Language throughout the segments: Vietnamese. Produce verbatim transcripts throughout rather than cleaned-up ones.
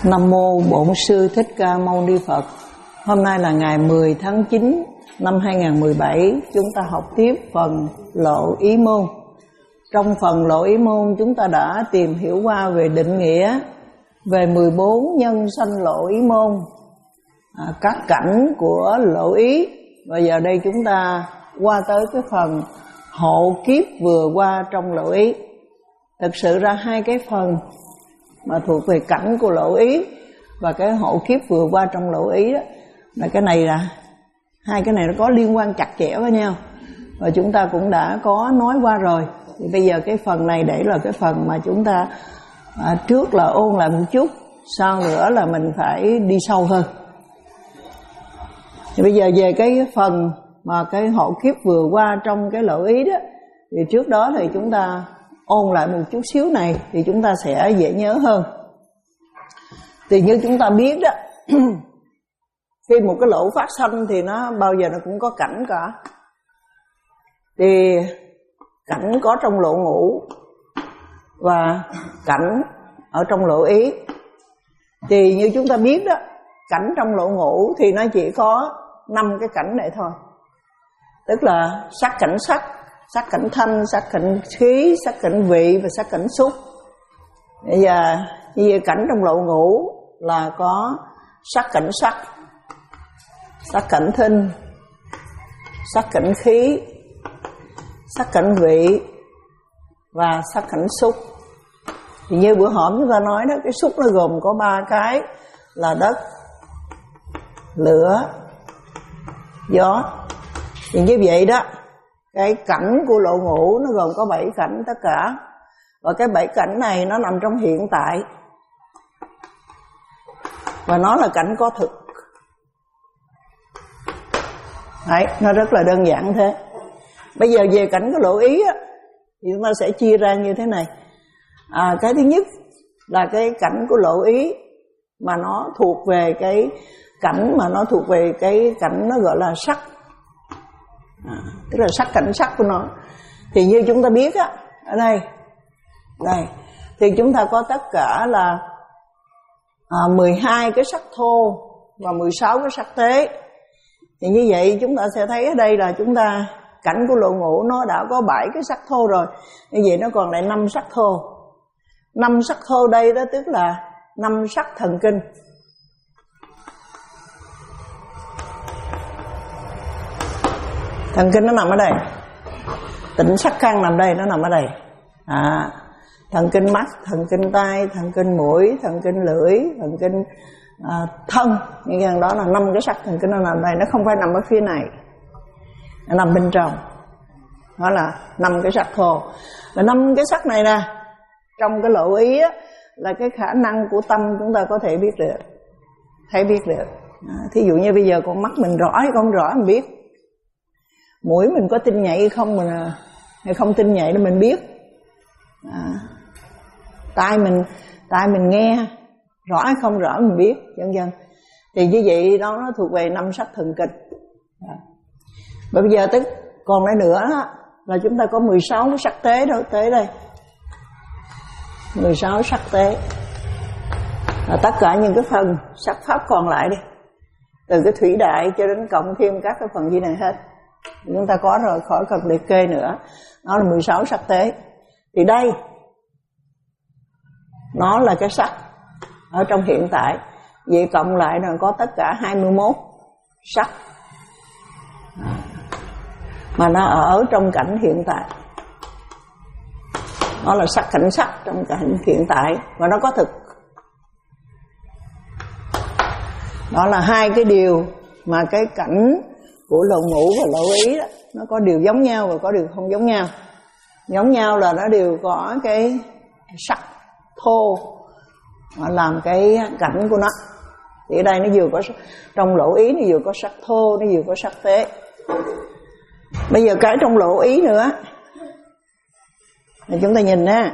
Nam mô Bổn Sư Thích Ca Mâu Ni Phật. Hôm nay là ngày mười tháng chín năm hai nghìn không trăm mười bảy. Chúng ta học tiếp phần Lộ Ý Môn. Trong phần Lộ Ý Môn chúng ta đã tìm hiểu qua về định nghĩa về mười bốn nhân sanh Lộ Ý Môn, à, các cảnh của Lộ Ý. Và giờ đây chúng ta qua tới cái phần hộ kiếp vừa qua trong Lộ Ý. Thực sự ra hai cái phần mà thuộc về cảnh của Lộ Ý và cái hộ kiếp vừa qua trong Lộ Ý đó, là cái này là hai cái này nó có liên quan chặt chẽ với nhau, và chúng ta cũng đã có nói qua rồi. Thì bây giờ cái phần này để là cái phần mà chúng ta à, trước là ôn lại một chút, sau nữa là mình phải đi sâu hơn. Thì bây giờ về cái phần mà cái hộ kiếp vừa qua trong cái Lộ Ý đó, thì trước đó thì chúng ta ôn lại một chút xíu này thì chúng ta sẽ dễ nhớ hơn. Thì như chúng ta biết đó, khi một cái lỗ phát sanh thì nó bao giờ nó cũng có cảnh cả. Thì cảnh có trong lộ ngũ và cảnh ở trong Lộ Ý. Thì như chúng ta biết đó, cảnh trong lộ ngũ thì nó chỉ có năm cái cảnh này thôi. Tức là sắc cảnh sắc, sắc cảnh thanh, sắc cảnh khí, sắc cảnh vị và sắc cảnh xúc. Bây giờ như vậy, cảnh trong lộ ngũ là có sắc cảnh sắc, sắc cảnh thinh, sắc cảnh khí, sắc cảnh vị và sắc cảnh xúc. Thì như bữa hổm chúng ta nói đó, cái xúc nó gồm có ba cái là đất, lửa, gió. Thì như vậy đó, cái cảnh của lộ ngũ nó gồm có bảy cảnh tất cả. Và cái bảy cảnh này nó nằm trong hiện tại, và nó là cảnh có thực. Đấy, nó rất là đơn giản thế. Bây giờ về cảnh của Lộ Ý á, thì chúng ta sẽ chia ra như thế này. À, cái thứ nhất là cái cảnh của Lộ Ý mà nó thuộc về cái cảnh mà nó thuộc về cái cảnh nó gọi là sắc. À, tức là sắc cảnh sắc của nó. Thì như chúng ta biết á, ở đây đây thì chúng ta có tất cả là à, mười hai cái sắc thô và mười sáu cái sắc tế. Thì như vậy chúng ta sẽ thấy ở đây là chúng ta cảnh của lộ ngũ nó đã có bảy cái sắc thô rồi. Như vậy nó còn lại năm sắc thô. Năm sắc thô đây đó tức là năm sắc thần kinh. Thần kinh nó nằm ở đây, tịnh sắc căn nằm đây, nó nằm ở đây. À, thần kinh mắt, thần kinh tai, thần kinh mũi, thần kinh lưỡi, thần kinh à, thân. Những cái đó là năm cái sắc thần kinh nó nằm đây, nó không phải nằm ở phía này, nó nằm bên trong. Đó là năm cái sắc thô. Và năm cái sắc này nè, trong cái Lộ Ý á, là cái khả năng của tâm chúng ta có thể biết được, thấy biết được. À, thí dụ như bây giờ con mắt mình rõ hay không rõ mình biết, mũi mình có tinh nhạy hay không mình hay không tinh nhạy để mình biết. À, tai mình tai mình nghe rõ hay không rõ mình biết, vân vân. Thì như vậy đó nó thuộc về năm sắc thần kinh. À, và bây giờ tức còn lại nữa đó, là chúng ta có mười sáu cái sắc tế đâu, tế đây, mười sáu sắc tế là tất cả những cái phần sắc pháp còn lại đi, từ cái thủy đại cho đến cộng thêm các cái phần gì này hết. Chúng ta có rồi, khỏi cần liệt kê nữa. Nó là mười sáu sắc tế. Thì đây nó là cái sắc ở trong hiện tại. Vậy cộng lại là có tất cả hai mươi mốt sắc mà nó ở trong cảnh hiện tại. Nó là sắc cảnh sắc trong cảnh hiện tại, và nó có thực. Đó là hai cái điều mà cái cảnh của lộ ngũ và lộ ý đó, nó có điều giống nhau và có điều không giống nhau. Giống nhau là nó đều có cái sắc thô mà làm cái cảnh của nó. Thì ở đây nó vừa có, trong lộ ý nó vừa có sắc thô, nó vừa có sắc tế. Bây giờ cái trong lộ ý nữa thì chúng ta nhìn nha,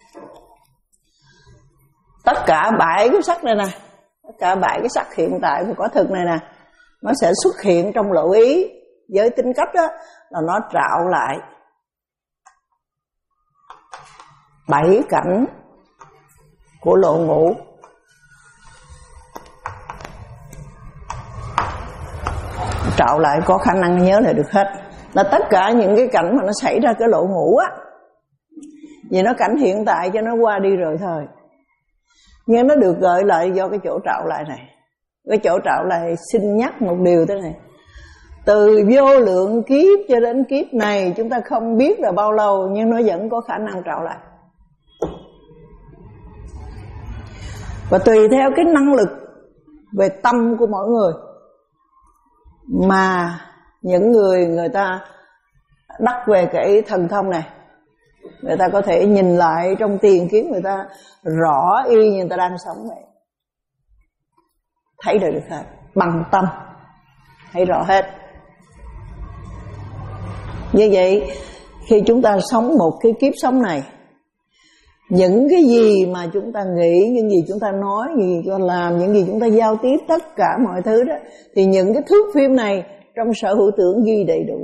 tất cả bảy cái sắc này nè, tất cả bảy cái sắc hiện tại và có thực này nè, nó sẽ xuất hiện trong lộ ý với tính cách đó là nó trạo lại bảy cảnh của lộ ngũ. trạo lại có khả năng nhớ lại được hết. Là tất cả những cái cảnh mà nó xảy ra cái lộ ngũ á, vì nó cảnh hiện tại cho nó qua đi rồi thôi, nhưng nó được gợi lại do cái chỗ trạo lại này. Cái chỗ trạo lại xin nhắc một điều thế này: từ vô lượng kiếp cho đến kiếp này, chúng ta không biết là bao lâu, nhưng nó vẫn có khả năng trạo lại. Và tùy theo cái năng lực về tâm của mỗi người mà những người người ta đắc về cái thần thông này, người ta có thể nhìn lại trong tiền kiếp người ta rõ y như người ta đang sống vậy, thấy được được hết, bằng tâm thấy rõ hết. Như vậy khi chúng ta sống một cái kiếp sống này, những cái gì mà chúng ta nghĩ, những gì chúng ta nói, những gì chúng ta làm, những gì chúng ta giao tiếp, tất cả mọi thứ đó, thì những cái thước phim này trong sở hữu tưởng ghi đầy đủ.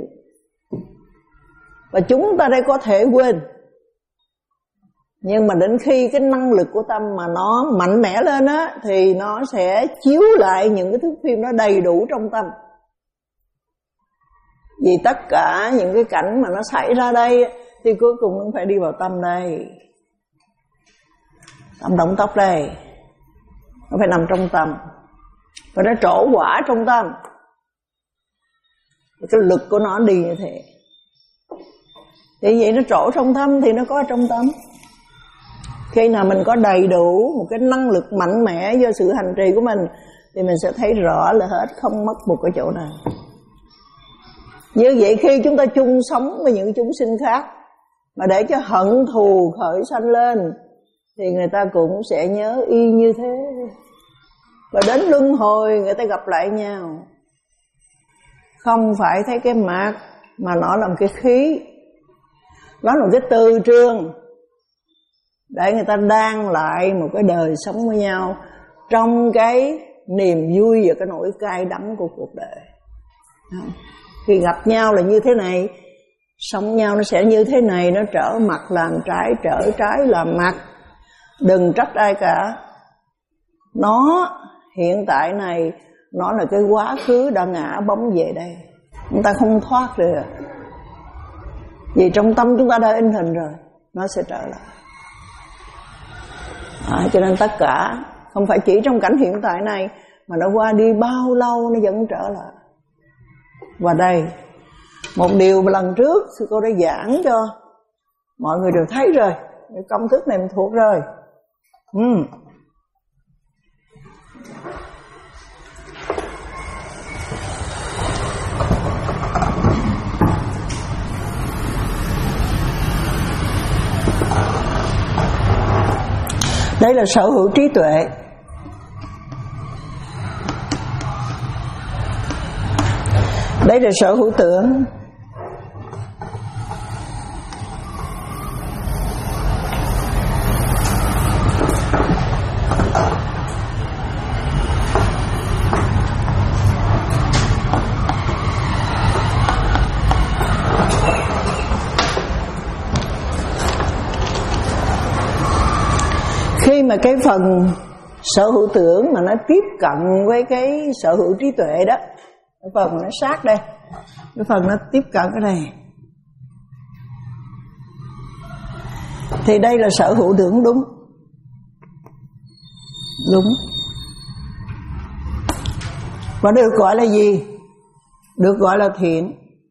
Và chúng ta đây có thể quên, nhưng mà đến khi cái năng lực của tâm mà nó mạnh mẽ lên á, thì nó sẽ chiếu lại những cái thước phim đó đầy đủ trong tâm. Vì tất cả những cái cảnh mà nó xảy ra đây thì cuối cùng nó phải đi vào tâm đây, tâm động tóc đây, nó phải nằm trong tâm, và nó trổ quả trong tâm. Cái lực của nó đi như thế. Vì vậy nó trổ trong tâm thì nó có trong tâm. Khi nào mình có đầy đủ một cái năng lực mạnh mẽ do sự hành trì của mình, thì mình sẽ thấy rõ là hết, không mất một cái chỗ nào. Như vậy khi chúng ta chung sống với những chúng sinh khác, mà để cho hận thù khởi sanh lên, thì người ta cũng sẽ nhớ y như thế. Và đến luân hồi người ta gặp lại nhau, không phải thấy cái mặt, mà nó là một cái khí, nó là một cái từ trường để người ta đan lại một cái đời sống với nhau trong cái niềm vui và cái nỗi cay đắng của cuộc đời. Khi gặp nhau là như thế này, sống nhau nó sẽ như thế này, nó trở mặt làm trái, trở trái làm mặt. Đừng trách ai cả. Nó hiện tại này, nó là cái quá khứ đã ngã bóng về đây, chúng ta không thoát được. Vì trong tâm chúng ta đã in hình rồi, nó sẽ trở lại. À, cho nên tất cả không phải chỉ trong cảnh hiện tại này, mà nó qua đi bao lâu nó vẫn trở lại. Và đây, một điều mà lần trước sư cô đã giảng cho mọi người đều thấy rồi, cái công thức này mình thuộc rồi. uhm. Đây là sở hữu trí tuệ. Đây là sở hữu tưởng. Khi mà cái phần sở hữu tưởng mà nó tiếp cận với cái sở hữu trí tuệ đó, cái phần nó sát đây, cái phần nó tiếp cận cái này, thì đây là sở hữu tưởng đúng. Đúng. Và được gọi là gì? Được gọi là thiện.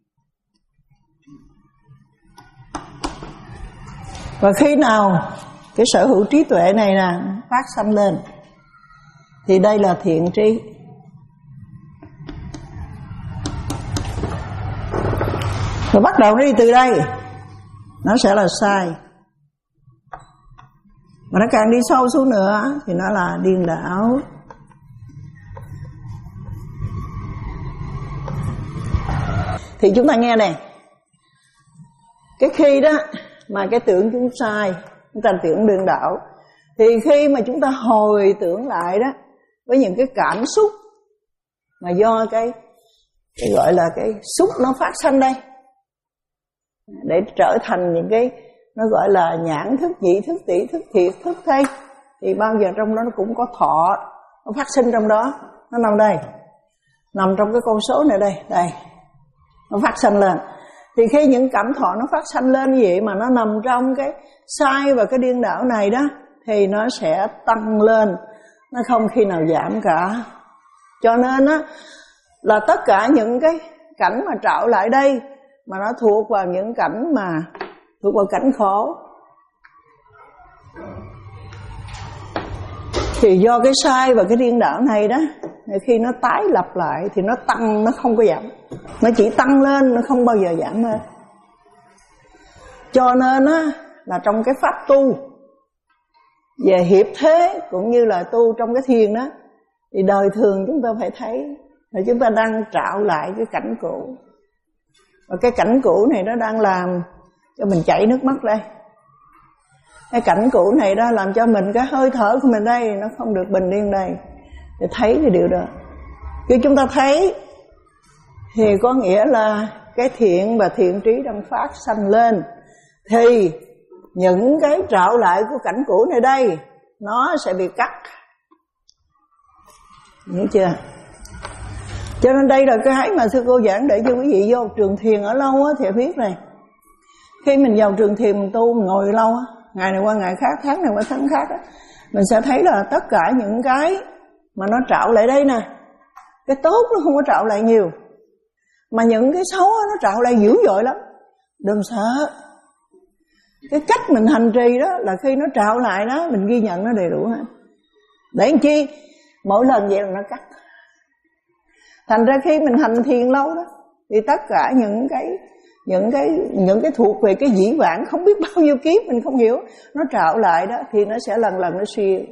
Và khi nào cái sở hữu trí tuệ này nè phát sanh lên, thì đây là thiện tri. Và bắt đầu nó đi từ đây, nó sẽ là sai. Mà nó càng đi sâu xuống nữa thì nó là điên đảo. Thì chúng ta nghe này, cái khi đó mà cái tưởng chúng sai, chúng ta tưởng điên đảo, thì khi mà chúng ta hồi tưởng lại đó với những cái cảm xúc mà do cái, cái gọi là cái xúc nó phát sanh đây, để trở thành những cái nó gọi là nhãn thức, nhị thức, tỷ thức, thiệt thức thay, thì bao giờ trong đó nó cũng có thọ, nó phát sinh trong đó, nó nằm đây. nằm trong cái con số này đây, đây, nó phát sanh lên. Thì khi những cảm thọ nó phát sanh lên như vậy mà nó nằm trong cái sai và cái điên đảo này đó, thì nó sẽ tăng lên, nó không khi nào giảm cả. Cho nên á là tất cả những cái cảnh mà trạo lại đây mà nó thuộc vào những cảnh mà thuộc vào cảnh khổ, thì do cái sai và cái điên đảo này đó, khi nó tái lập lại thì nó tăng, nó không có giảm. Nó chỉ tăng lên, nó không bao giờ giảm lên. Cho nên á là trong cái pháp tu về hiệp thế cũng như là tu trong cái thiền đó, thì đời thường chúng ta phải thấy là chúng ta đang trạo lại cái cảnh cũ. Và cái cảnh cũ này nó đang làm cho mình chảy nước mắt đây. Cái cảnh cũ này đó làm cho mình, cái hơi thở của mình đây nó không được bình yên đây. Để thấy cái điều đó. Khi chúng ta thấy thì có nghĩa là cái thiện và thiện trí đang phát sanh lên, thì những cái trạo lại của cảnh cũ này đây nó sẽ bị cắt. Hiểu chưa? Cho nên đây là cái mà sư cô giảng để cho quý vị vô trường thiền ở lâu á, thì biết này. Khi mình vào trường thiền mình tu, mình ngồi lâu á, ngày này qua ngày khác, tháng này qua tháng khác á, mình sẽ thấy là tất cả những cái mà nó trạo lại đây nè, cái tốt nó không có trạo lại nhiều, mà những cái xấu nó trạo lại dữ dội lắm. Đừng sợ. Cái cách mình hành trì đó là khi nó trạo lại đó, mình ghi nhận nó đầy đủ hết. Để làm chi? Mỗi lần vậy là nó cắt. Thành ra khi mình hành thiền lâu đó, thì tất cả những cái những cái những cái thuộc về cái dĩ vãng không biết bao nhiêu kiếp mình không hiểu, nó trạo lại đó, thì nó sẽ lần lần nó suy.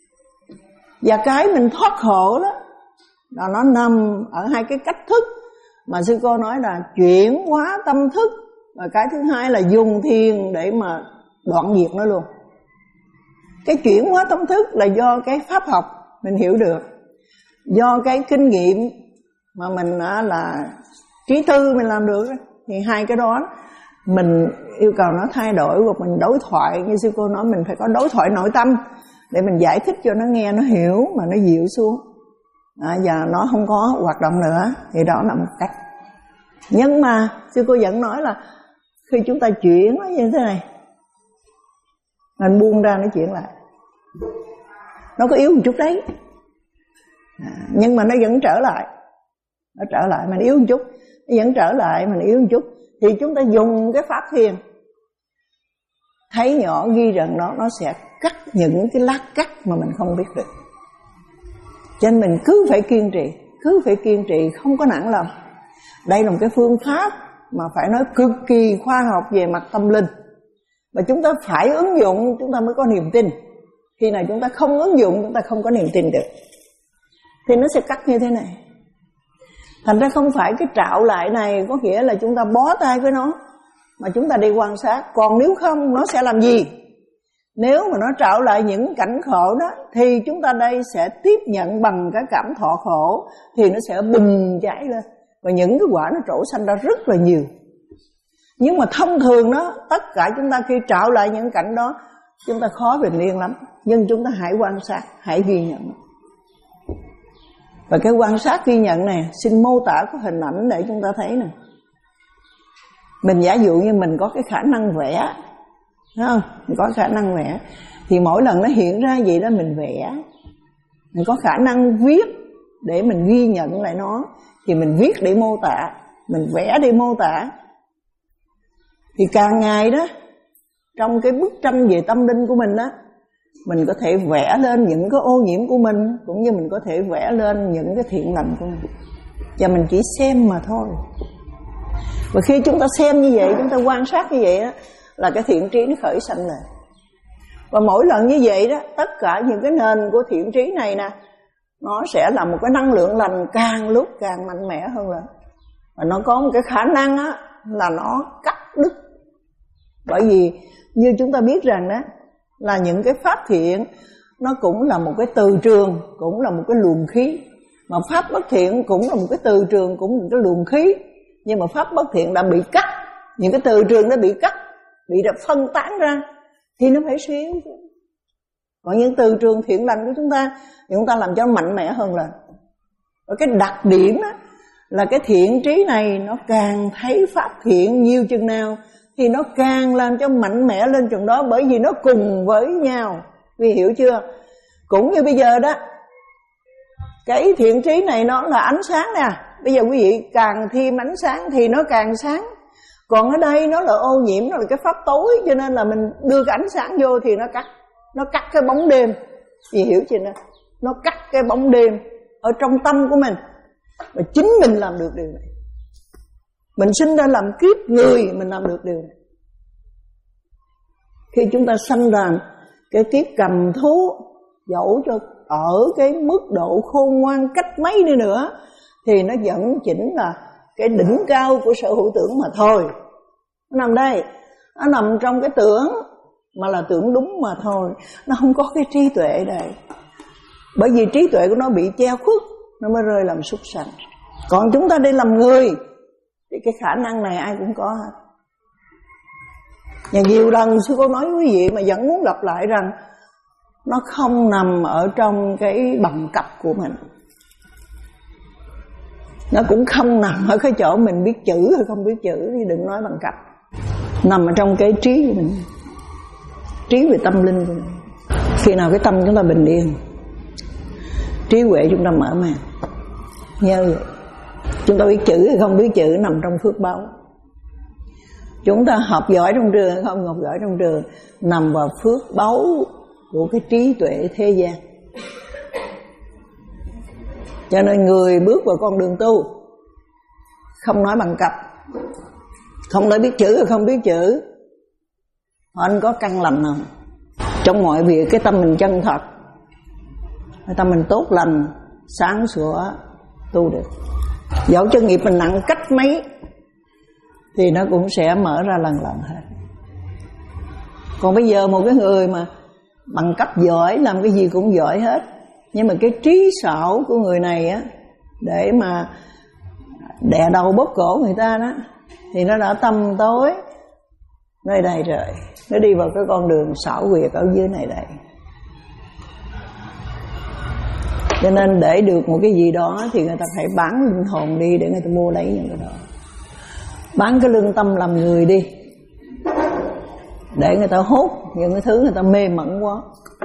Và cái mình thoát khổ đó là nó nằm ở hai cái cách thức mà sư cô nói là chuyển hóa tâm thức, và cái thứ hai là dùng thiền để mà đoạn diệt nó luôn. Cái chuyển hóa tâm thức là do cái pháp học mình hiểu được, do cái kinh nghiệm mà mình là trí tư mình làm được. Thì hai cái đó mình yêu cầu nó thay đổi, và mình đối thoại, như sư cô nói, mình phải có đối thoại nội tâm để mình giải thích cho nó nghe, nó hiểu mà nó dịu xuống, à, và nó không có hoạt động nữa. Thì đó là một cách. Nhưng mà sư cô vẫn nói là khi chúng ta chuyển nó như thế này, mình buông ra nó chuyển lại, nó có yếu một chút đấy, à, nhưng mà nó vẫn trở lại. Nó trở lại, mình yếu một chút, nó vẫn trở lại, mình yếu một chút. Thì chúng ta dùng cái pháp thiền, thấy nhỏ ghi rằng nó nó sẽ cắt những cái lát cắt mà mình không biết được. Cho nên mình cứ phải kiên trì, cứ phải kiên trì, không có nản lòng. Đây là một cái phương pháp mà phải nói cực kỳ khoa học về mặt tâm linh, và chúng ta phải ứng dụng chúng ta mới có niềm tin. Khi nào chúng ta không ứng dụng, chúng ta không có niềm tin được. Thì nó sẽ cắt như thế này. Thành ra không phải cái trạo lại này có nghĩa là chúng ta bó tay với nó, mà chúng ta đi quan sát. Còn nếu không, nó sẽ làm gì? Nếu mà nó trạo lại những cảnh khổ đó, thì chúng ta đây sẽ tiếp nhận bằng cái cảm thọ khổ, thì nó sẽ bùng cháy lên, và những cái quả nó trổ sanh ra rất là nhiều. Nhưng mà thông thường đó, tất cả chúng ta khi trạo lại những cảnh đó, chúng ta khó bình yên lắm. Nhưng chúng ta hãy quan sát, hãy ghi nhận. Và cái quan sát ghi nhận này, xin mô tả có hình ảnh để chúng ta thấy nè. Mình giả dụ như mình có cái khả năng vẽ, thấy không? Mình có khả năng vẽ, thì mỗi lần nó hiện ra vậy đó mình vẽ. Mình có khả năng viết để mình ghi nhận lại nó, thì mình viết để mô tả, mình vẽ để mô tả. Thì càng ngày đó, trong cái bức tranh về tâm linh của mình đó, mình có thể vẽ lên những cái ô nhiễm của mình, cũng như mình có thể vẽ lên những cái thiện lành của mình. Và mình chỉ xem mà thôi. Và khi chúng ta xem như vậy, chúng ta quan sát như vậy đó, là cái thiện trí nó khởi sanh lên. Và mỗi lần như vậy đó, tất cả những cái nền của thiện trí này nè, nó sẽ là một cái năng lượng lành càng lúc càng mạnh mẽ hơn lên. Và nó có một cái khả năng á, là nó cắt đứt. Bởi vì như chúng ta biết rằng đó, là những cái pháp thiện nó cũng là một cái từ trường, cũng là một cái luồng khí. Mà pháp bất thiện cũng là một cái từ trường, cũng là một cái luồng khí. Nhưng mà pháp bất thiện đã bị cắt, những cái từ trường nó bị cắt, bị phân tán ra, thì nó phải suy yếu. Còn những từ trường thiện lành của chúng ta, thì chúng ta làm cho nó mạnh mẽ hơn lên. Và cái đặc điểm á, là cái thiện trí này nó càng thấy pháp thiện nhiều chừng nào thì nó càng làm cho mạnh mẽ lên chừng đó, bởi vì nó cùng với nhau. Quý hiểu chưa? Cũng như bây giờ đó, cái thiện trí này nó là ánh sáng nè. Bây giờ quý vị càng thêm ánh sáng thì nó càng sáng. Còn ở đây nó là ô nhiễm, nó là cái pháp tối, cho nên là mình đưa cái ánh sáng vô thì nó cắt, nó cắt cái bóng đêm. Chị hiểu chưa nè? Nó cắt cái bóng đêm ở trong tâm của mình. Và chính mình làm được điều này. Mình sinh ra làm kiếp người, mình làm được điều này. Khi chúng ta sanh ra cái kiếp cầm thú, dẫu cho ở cái mức độ khôn ngoan cách mấy đi nữa, thì nó vẫn chỉnh là cái đỉnh cao của sở hữu tưởng mà thôi. Nó nằm đây, nó nằm trong cái tưởng, mà là tưởng đúng mà thôi. Nó không có cái trí tuệ đây. Bởi vì trí tuệ của nó bị che khuất, nó mới rơi làm súc sanh. Còn chúng ta đi làm người thì cái khả năng này ai cũng có hết. Và nhiều lần sư cô nói với quý vị mà vẫn muốn lặp lại rằng nó không nằm ở trong cái bằng cấp của mình. Nó cũng không nằm ở cái chỗ mình biết chữ hay không biết chữ, thì đừng nói bằng cấp. Nằm ở trong cái trí của mình, trí về tâm linh của mình. Khi nào cái tâm chúng ta bình yên, trí huệ chúng ta mở màn. Nhớ vậy. Chúng ta biết chữ hay không biết chữ nằm trong phước báu. Chúng ta học giỏi trong trường hay không học giỏi trong trường nằm vào phước báu của cái trí tuệ thế gian. Cho nên người bước vào con đường tu không nói bằng cấp, không nói biết chữ hay không biết chữ, anh có căn lành không? Trong mọi việc cái tâm mình chân thật, cái tâm mình tốt lành, sáng sủa, tu được. Dẫu cho nghiệp mình nặng cách mấy thì nó cũng sẽ mở ra lần lần hết. Còn bây giờ một cái người mà bằng cấp giỏi, làm cái gì cũng giỏi hết, nhưng mà cái trí xảo của người này á, để mà đè đầu bóp cổ người ta đó, thì nó đã tăm tối nơi đây rồi. Nó đi vào cái con đường xảo quyệt ở dưới này đây. Cho nên để được một cái gì đó thì người ta phải bán linh hồn đi để người ta mua lấy những cái đó. Bán cái lương tâm làm người đi, để người ta hút những cái thứ người ta mê mẩn quá.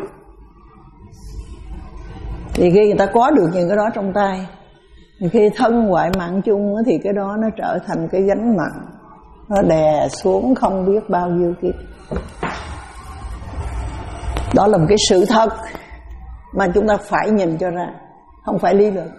Thì khi người ta có được những cái đó trong tay, thì khi thân hoại mạng chung thì cái đó nó trở thành cái gánh nặng, nó đè xuống không biết bao nhiêu kiếp. Đó là một cái sự thật mà chúng ta phải nhìn cho ra, không phải lý luận.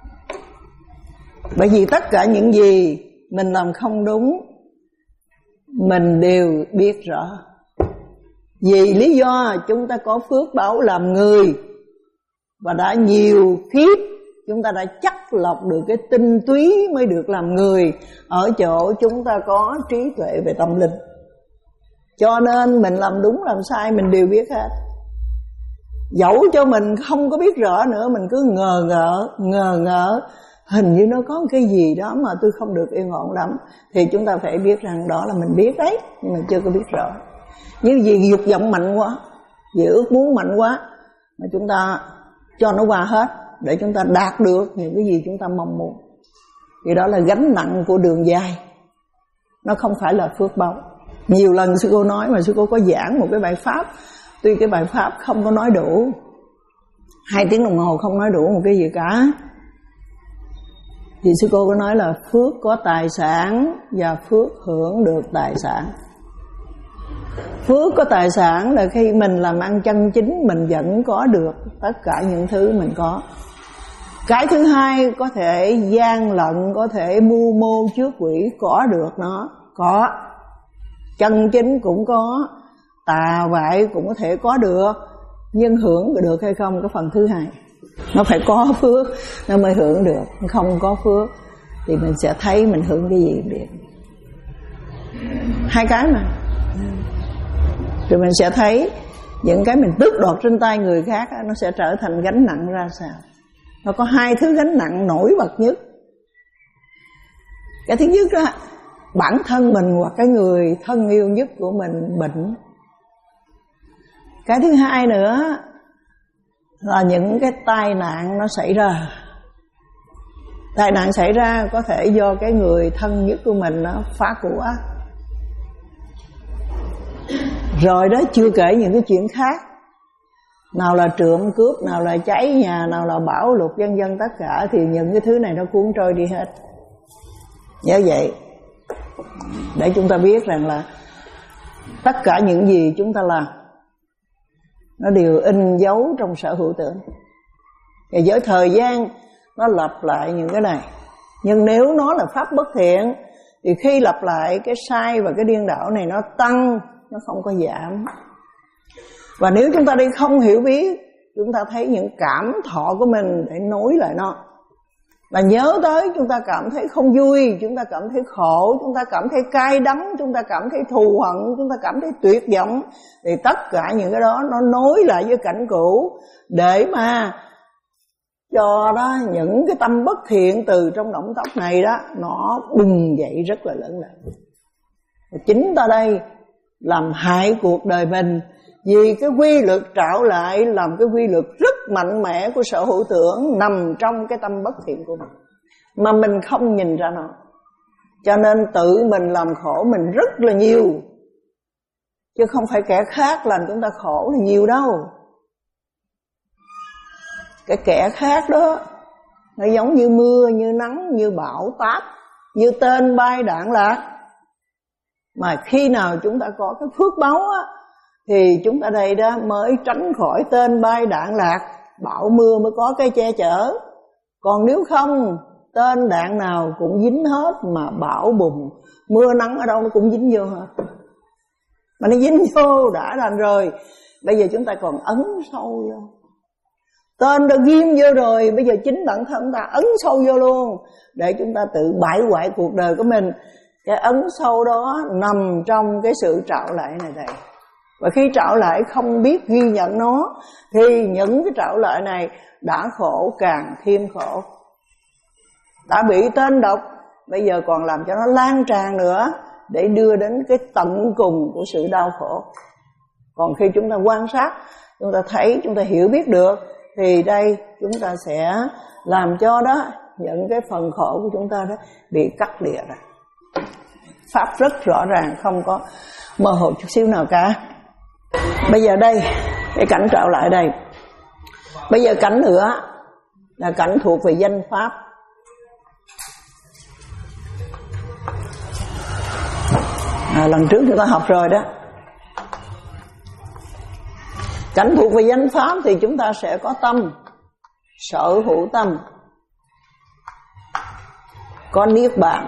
Bởi vì tất cả những gì mình làm không đúng, mình đều biết rõ. Vì lý do chúng ta có phước báo làm người, và đã nhiều kiếp chúng ta đã chắc lọc được cái tinh túy mới được làm người, ở chỗ chúng ta có trí tuệ về tâm linh. Cho nên mình làm đúng làm sai mình đều biết hết. Dẫu cho mình không có biết rõ nữa, mình cứ ngờ ngợ, ngờ ngợ, hình như nó có cái gì đó mà tôi không được yên ổn lắm, thì chúng ta phải biết rằng đó là mình biết đấy, nhưng mà chưa có biết rõ. Như vì dục vọng mạnh quá, vì ước muốn mạnh quá, mà chúng ta cho nó qua hết để chúng ta đạt được những cái gì chúng ta mong muốn. Thì đó là gánh nặng của đường dài, nó không phải là phước báu. Nhiều lần sư cô nói, mà sư cô có giảng một cái bài pháp, tuy cái bài pháp không có nói đủ, hai tiếng đồng hồ không nói đủ một cái gì cả, thì sư cô có nói là phước có tài sản và phước hưởng được tài sản. Phước có tài sản là khi mình làm ăn chân chính, mình vẫn có được tất cả những thứ mình có. Cái thứ hai, có thể gian lận, có thể mưu mô trước quỷ, có được nó, có. Chân chính cũng có, tà vại cũng có thể có được, nhưng hưởng được hay không cái phần thứ hai. Nó phải có phước nó mới hưởng được, không có phước thì mình sẽ thấy mình hưởng cái gì biết. Hai cái mà. Rồi mình sẽ thấy những cái mình tước đoạt trên tay người khác đó, nó sẽ trở thành gánh nặng ra sao. Nó có hai thứ gánh nặng nổi bật nhất. Cái thứ nhất đó, bản thân mình hoặc cái người thân yêu nhất của mình bệnh. Cái thứ hai nữa là những cái tai nạn nó xảy ra. Tai nạn xảy ra có thể do cái người thân nhất của mình nó phá của. Rồi đó, chưa kể những cái chuyện khác, nào là trộm cướp, nào là cháy nhà, nào là bão lụt vân vân, tất cả thì những cái thứ này nó cuốn trôi đi hết. Nhớ vậy, để chúng ta biết rằng là tất cả những gì chúng ta làm nó đều in dấu trong sở hữu tưởng. Và với thời gian nó lặp lại những cái này. Nhưng nếu nó là pháp bất thiện thì khi lặp lại cái sai và cái điên đảo này nó tăng, nó không có giảm. Và nếu chúng ta đi không hiểu biết, chúng ta thấy những cảm thọ của mình để nối lại nó, và nhớ tới chúng ta cảm thấy không vui, chúng ta cảm thấy khổ, chúng ta cảm thấy cay đắng, chúng ta cảm thấy thù hận, chúng ta cảm thấy tuyệt vọng, thì tất cả những cái đó nó nối lại với cảnh cũ để mà cho đó những cái tâm bất thiện từ trong động tóc này đó nó bùng dậy rất là lớn lên. Chính ta đây làm hại cuộc đời mình vì cái quy luật trạo lại, làm cái quy luật rất mạnh mẽ của sở hữu tưởng nằm trong cái tâm bất thiện của mình mà mình không nhìn ra nó. Cho nên tự mình làm khổ mình rất là nhiều, chứ không phải kẻ khác làm chúng ta khổ là nhiều đâu. Cái kẻ khác đó nó giống như mưa, như nắng, như bão táp, như tên bay đạn lạc. Mà khi nào chúng ta có cái phước báu á, thì chúng ta đây đó mới tránh khỏi tên bay đạn lạc, bão mưa mới có cái che chở. Còn nếu không, tên đạn nào cũng dính hết, mà bão bùng, mưa nắng ở đâu nó cũng dính vô hết. Mà nó dính vô đã thành rồi, bây giờ chúng ta còn ấn sâu vô. Tên đã ghim vô rồi, bây giờ chính bản thân ta ấn sâu vô luôn, để chúng ta tự bại hoại cuộc đời của mình. Cái ấn sâu đó nằm trong cái sự trạo lại này đây. Và khi trạo lại không biết ghi nhận nó, thì những cái trạo lại này đã khổ càng thêm khổ. Đã bị tên độc, bây giờ còn làm cho nó lan tràn nữa, để đưa đến cái tận cùng của sự đau khổ. Còn khi chúng ta quan sát, chúng ta thấy, chúng ta hiểu biết được, thì đây chúng ta sẽ làm cho đó những cái phần khổ của chúng ta đó bị cắt lìa ra. Pháp rất rõ ràng, không có mơ hồ chút xíu nào cả. Bây giờ đây, cái cảnh trạo lại đây. Bây giờ cảnh nữa là cảnh thuộc về danh pháp. À, lần trước chúng ta học rồi đó. Cảnh thuộc về danh pháp thì chúng ta sẽ có tâm, sở hữu tâm, có niết bàn.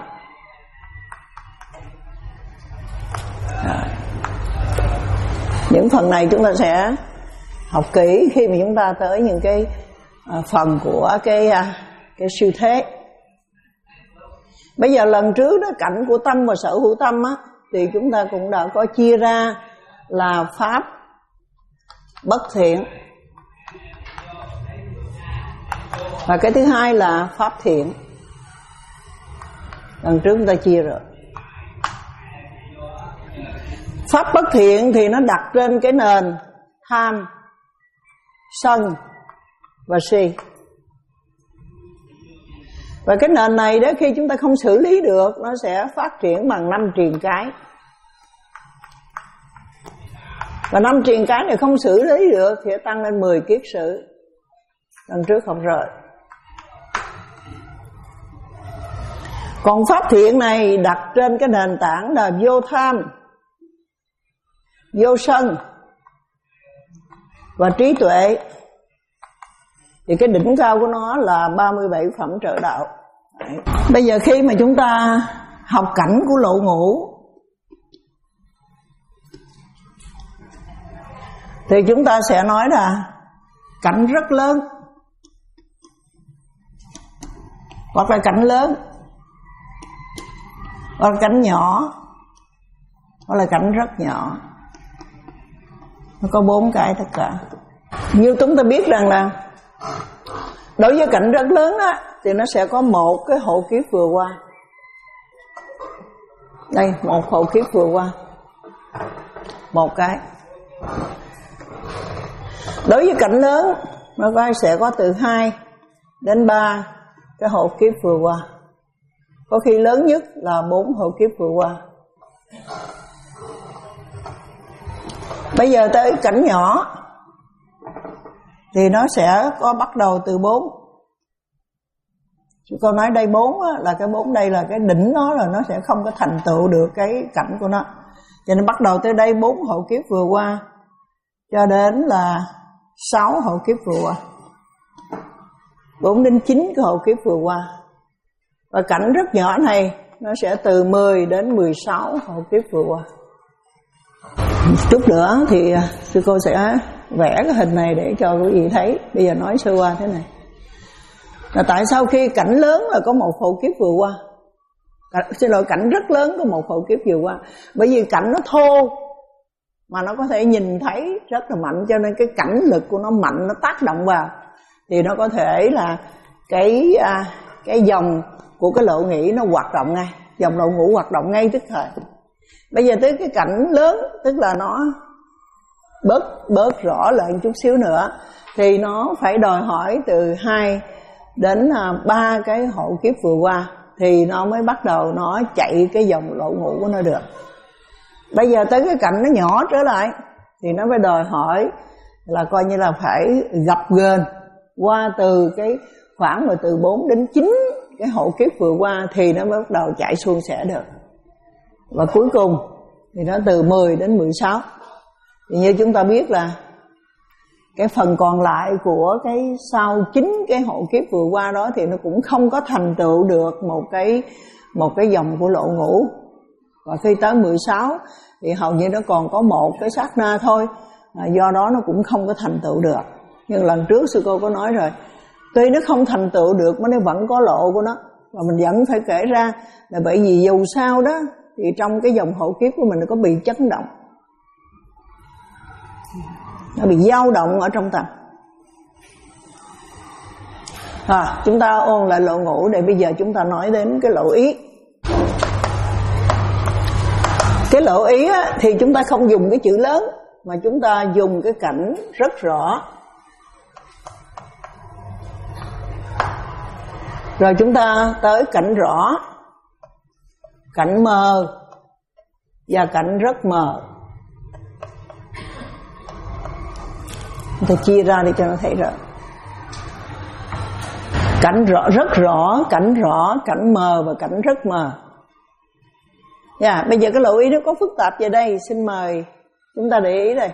À, những phần này chúng ta sẽ học kỹ khi mà chúng ta tới những cái à, phần của cái à, cái siêu thế. Bây giờ lần trước đó, cảnh của tâm và sở hữu tâm á, thì chúng ta cũng đã có chia ra là pháp bất thiện, và cái thứ hai là pháp thiện. Lần trước chúng ta chia rồi. Pháp bất thiện thì nó đặt trên cái nền tham, sân và si. Và cái nền này đó, khi chúng ta không xử lý được, nó sẽ phát triển bằng năm triền cái. Và năm triền cái này không xử lý được thì sẽ tăng lên mười kiết sử. Lần trước học rồi. Còn pháp thiện này đặt trên cái nền tảng là vô tham, vô sân và trí tuệ, thì cái đỉnh cao của nó là ba mươi bảy phẩm trợ đạo. Đấy. Bây giờ khi mà chúng ta học cảnh của lộ ngũ thì chúng ta sẽ nói là cảnh rất lớn, hoặc là cảnh lớn, hoặc là cảnh nhỏ, hoặc là cảnh rất nhỏ. Nó có bốn cái tất cả. Như chúng ta biết rằng là đối với cảnh rất lớn á, thì nó sẽ có một cái hộ kiếp vừa qua. Đây, một hộ kiếp vừa qua, một cái. Đối với cảnh lớn, nó sẽ có từ hai đến ba, cái hộ kiếp vừa qua. Có khi lớn nhất là bốn hộ kiếp vừa qua. Bây giờ tới cảnh nhỏ thì nó sẽ có bắt đầu từ bốn. Cô nói đây bốn á, là cái bốn đây là cái đỉnh nó, là nó sẽ không có thành tựu được cái cảnh của nó. Cho nên bắt đầu tới đây bốn hộ kiếp vừa qua cho đến là sáu hộ kiếp vừa qua, bốn đến chín cái hộ kiếp vừa qua. Và cảnh rất nhỏ này nó sẽ từ mười đến mười sáu hộ kiếp vừa qua. Chút nữa thì sư cô sẽ vẽ cái hình này để cho quý vị thấy. Bây giờ nói sơ qua thế này là tại sao khi cảnh lớn là có một hộ kiếp vừa qua, xin lỗi, cảnh rất lớn có một hộ kiếp vừa qua. Bởi vì cảnh nó thô mà nó có thể nhìn thấy rất là mạnh, cho nên cái cảnh lực của nó mạnh, nó tác động vào thì nó có thể là cái à, cái dòng của cái lộ nhĩ nó hoạt động ngay, dòng lộ ngũ hoạt động ngay tức thời. Bây giờ tới cái cảnh lớn, tức là nó bớt bớt rõ lại một chút xíu nữa, thì nó phải đòi hỏi từ hai đến ba cái hộ kiếp vừa qua thì nó mới bắt đầu nó chạy cái dòng lộ ngũ của nó được. Bây giờ tới cái cảnh nó nhỏ trở lại thì nó phải đòi hỏi là coi như là phải gặp gờn qua từ cái khoảng mà từ bốn đến chín cái hộ kiếp vừa qua thì nó mới bắt đầu chạy suôn sẻ được. Và cuối cùng thì nó từ mười đến mười sáu. Thì như chúng ta biết là cái phần còn lại của cái sau chín cái hộ kiếp vừa qua đó thì nó cũng không có thành tựu được một cái một cái dòng của lộ ngũ. Và khi tới mười sáu thì hầu như nó còn có một cái sát na thôi, à, do đó nó cũng không có thành tựu được. Nhưng lần trước sư cô có nói rồi, tuy nó không thành tựu được mà nó vẫn có lộ của nó, và mình vẫn phải kể ra là bởi vì dù sao đó thì trong cái dòng hộ kiếp của mình nó có bị chấn động, nó bị dao động ở trong tâm. À, chúng ta ôn lại lộ ngũ để bây giờ chúng ta nói đến cái lộ ý. Cái lộ ý á, thì chúng ta không dùng cái chữ lớn mà chúng ta dùng cái cảnh rất rõ. Rồi chúng ta tới cảnh rõ, cảnh mờ và cảnh rất mờ. Chúng ta chia ra để cho nó thấy rõ. Cảnh rõ, rất rõ, cảnh rõ, cảnh mờ và cảnh rất mờ. Yeah, bây giờ cái lộ ý nó có phức tạp về đây, xin mời chúng ta để ý đây.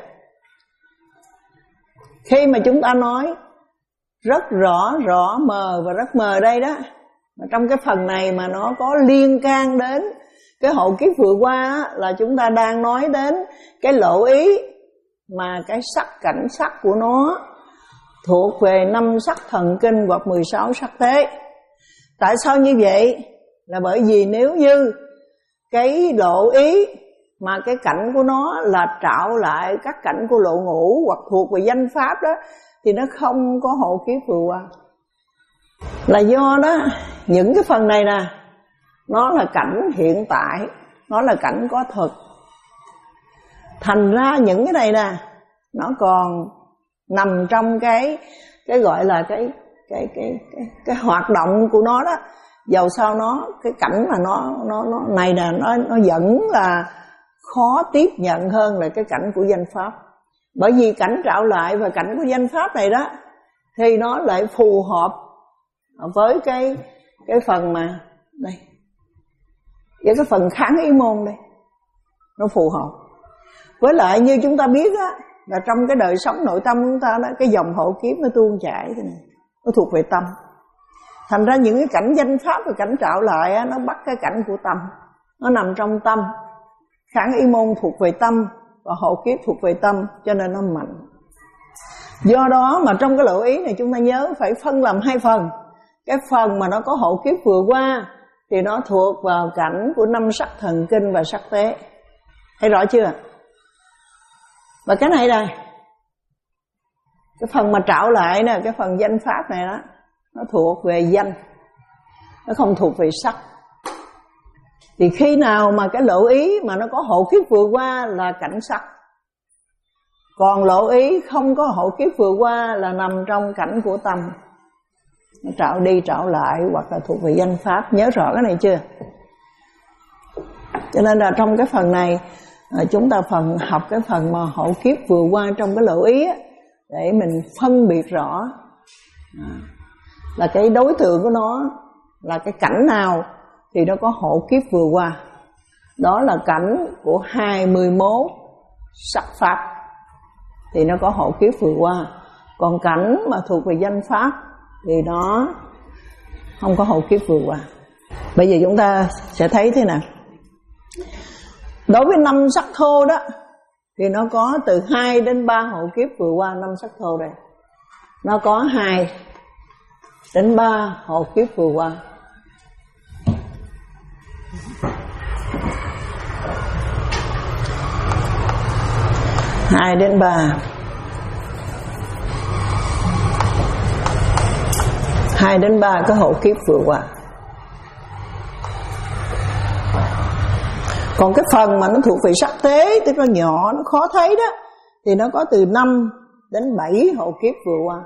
Khi mà chúng ta nói rất rõ, rõ, mờ và rất mờ đây đó, mà trong cái phần này mà nó có liên can đến cái hộ kiếp vừa qua là chúng ta đang nói đến cái lộ ý mà cái sắc cảnh sắc của nó thuộc về năm sắc thần kinh hoặc mười sáu sắc thế. Tại sao như vậy? Là bởi vì nếu như cái lộ ý mà cái cảnh của nó là trạo lại các cảnh của lộ ngũ hoặc thuộc về danh pháp đó thì nó không có hộ kiếp vừa qua. Là do đó những cái phần này nè, nó là cảnh hiện tại, nó là cảnh có thực. Thành ra những cái này nè, nó còn nằm trong cái cái gọi là cái cái cái cái, cái hoạt động của nó đó. Dầu sao nó cái cảnh mà nó nó nó này nè, nó nó vẫn là khó tiếp nhận hơn là cái cảnh của danh pháp. Bởi vì cảnh trạo lại và cảnh của danh pháp này đó thì nó lại phù hợp với cái cái phần mà đây, với cái phần kháng ý môn đây, nó phù hợp. Với lại như chúng ta biết á, là trong cái đời sống nội tâm của chúng ta đó, cái dòng hộ kiếp nó tuôn chảy thế này, nó thuộc về tâm. Thành ra những cái cảnh danh pháp và cảnh trạo lại á, nó bắt cái cảnh của tâm, nó nằm trong tâm. Kháng ý môn thuộc về tâm và hộ kiếp thuộc về tâm, cho nên nó mạnh. Do đó mà trong cái lộ ý này chúng ta nhớ phải phân làm hai phần. Cái phần mà nó có hộ kiếp vừa qua thì nó thuộc vào cảnh của năm sắc thần kinh và sắc tế. Thấy rõ chưa? Và cái này này, cái phần mà trạo lại nè, cái phần danh pháp này đó, nó thuộc về danh, nó không thuộc về sắc. Thì khi nào mà cái lộ ý mà nó có hộ kiếp vừa qua là cảnh sắc, còn lộ ý không có hộ kiếp vừa qua là nằm trong cảnh của tâm. nó trảo đi trảo lại, hoặc là thuộc về danh pháp. Nhớ rõ cái này chưa? Cho nên là trong cái phần này chúng ta phần học cái phần mà hộ kiếp vừa qua trong cái lộ ý á, để mình phân biệt rõ là cái đối tượng của nó là cái cảnh nào thì nó có hộ kiếp vừa qua. Đó là cảnh của hai mươi mốt sắc pháp thì nó có hộ kiếp vừa qua. Còn cảnh mà thuộc về danh pháp thì nó không có hộ kiếp vừa qua. Bây giờ chúng ta sẽ thấy thế nào. Đối với năm sắc thô đó thì nó có từ hai đến ba hộ kiếp vừa qua. Năm sắc thô đây nó có hai đến ba hộ kiếp vừa qua. Hai đến ba Hai đến ba cái hộ kiếp vừa qua. Còn cái phần mà nó thuộc về sắc tế, tức là nhỏ, nó khó thấy đó, thì nó có từ năm đến bảy hộ kiếp vừa qua.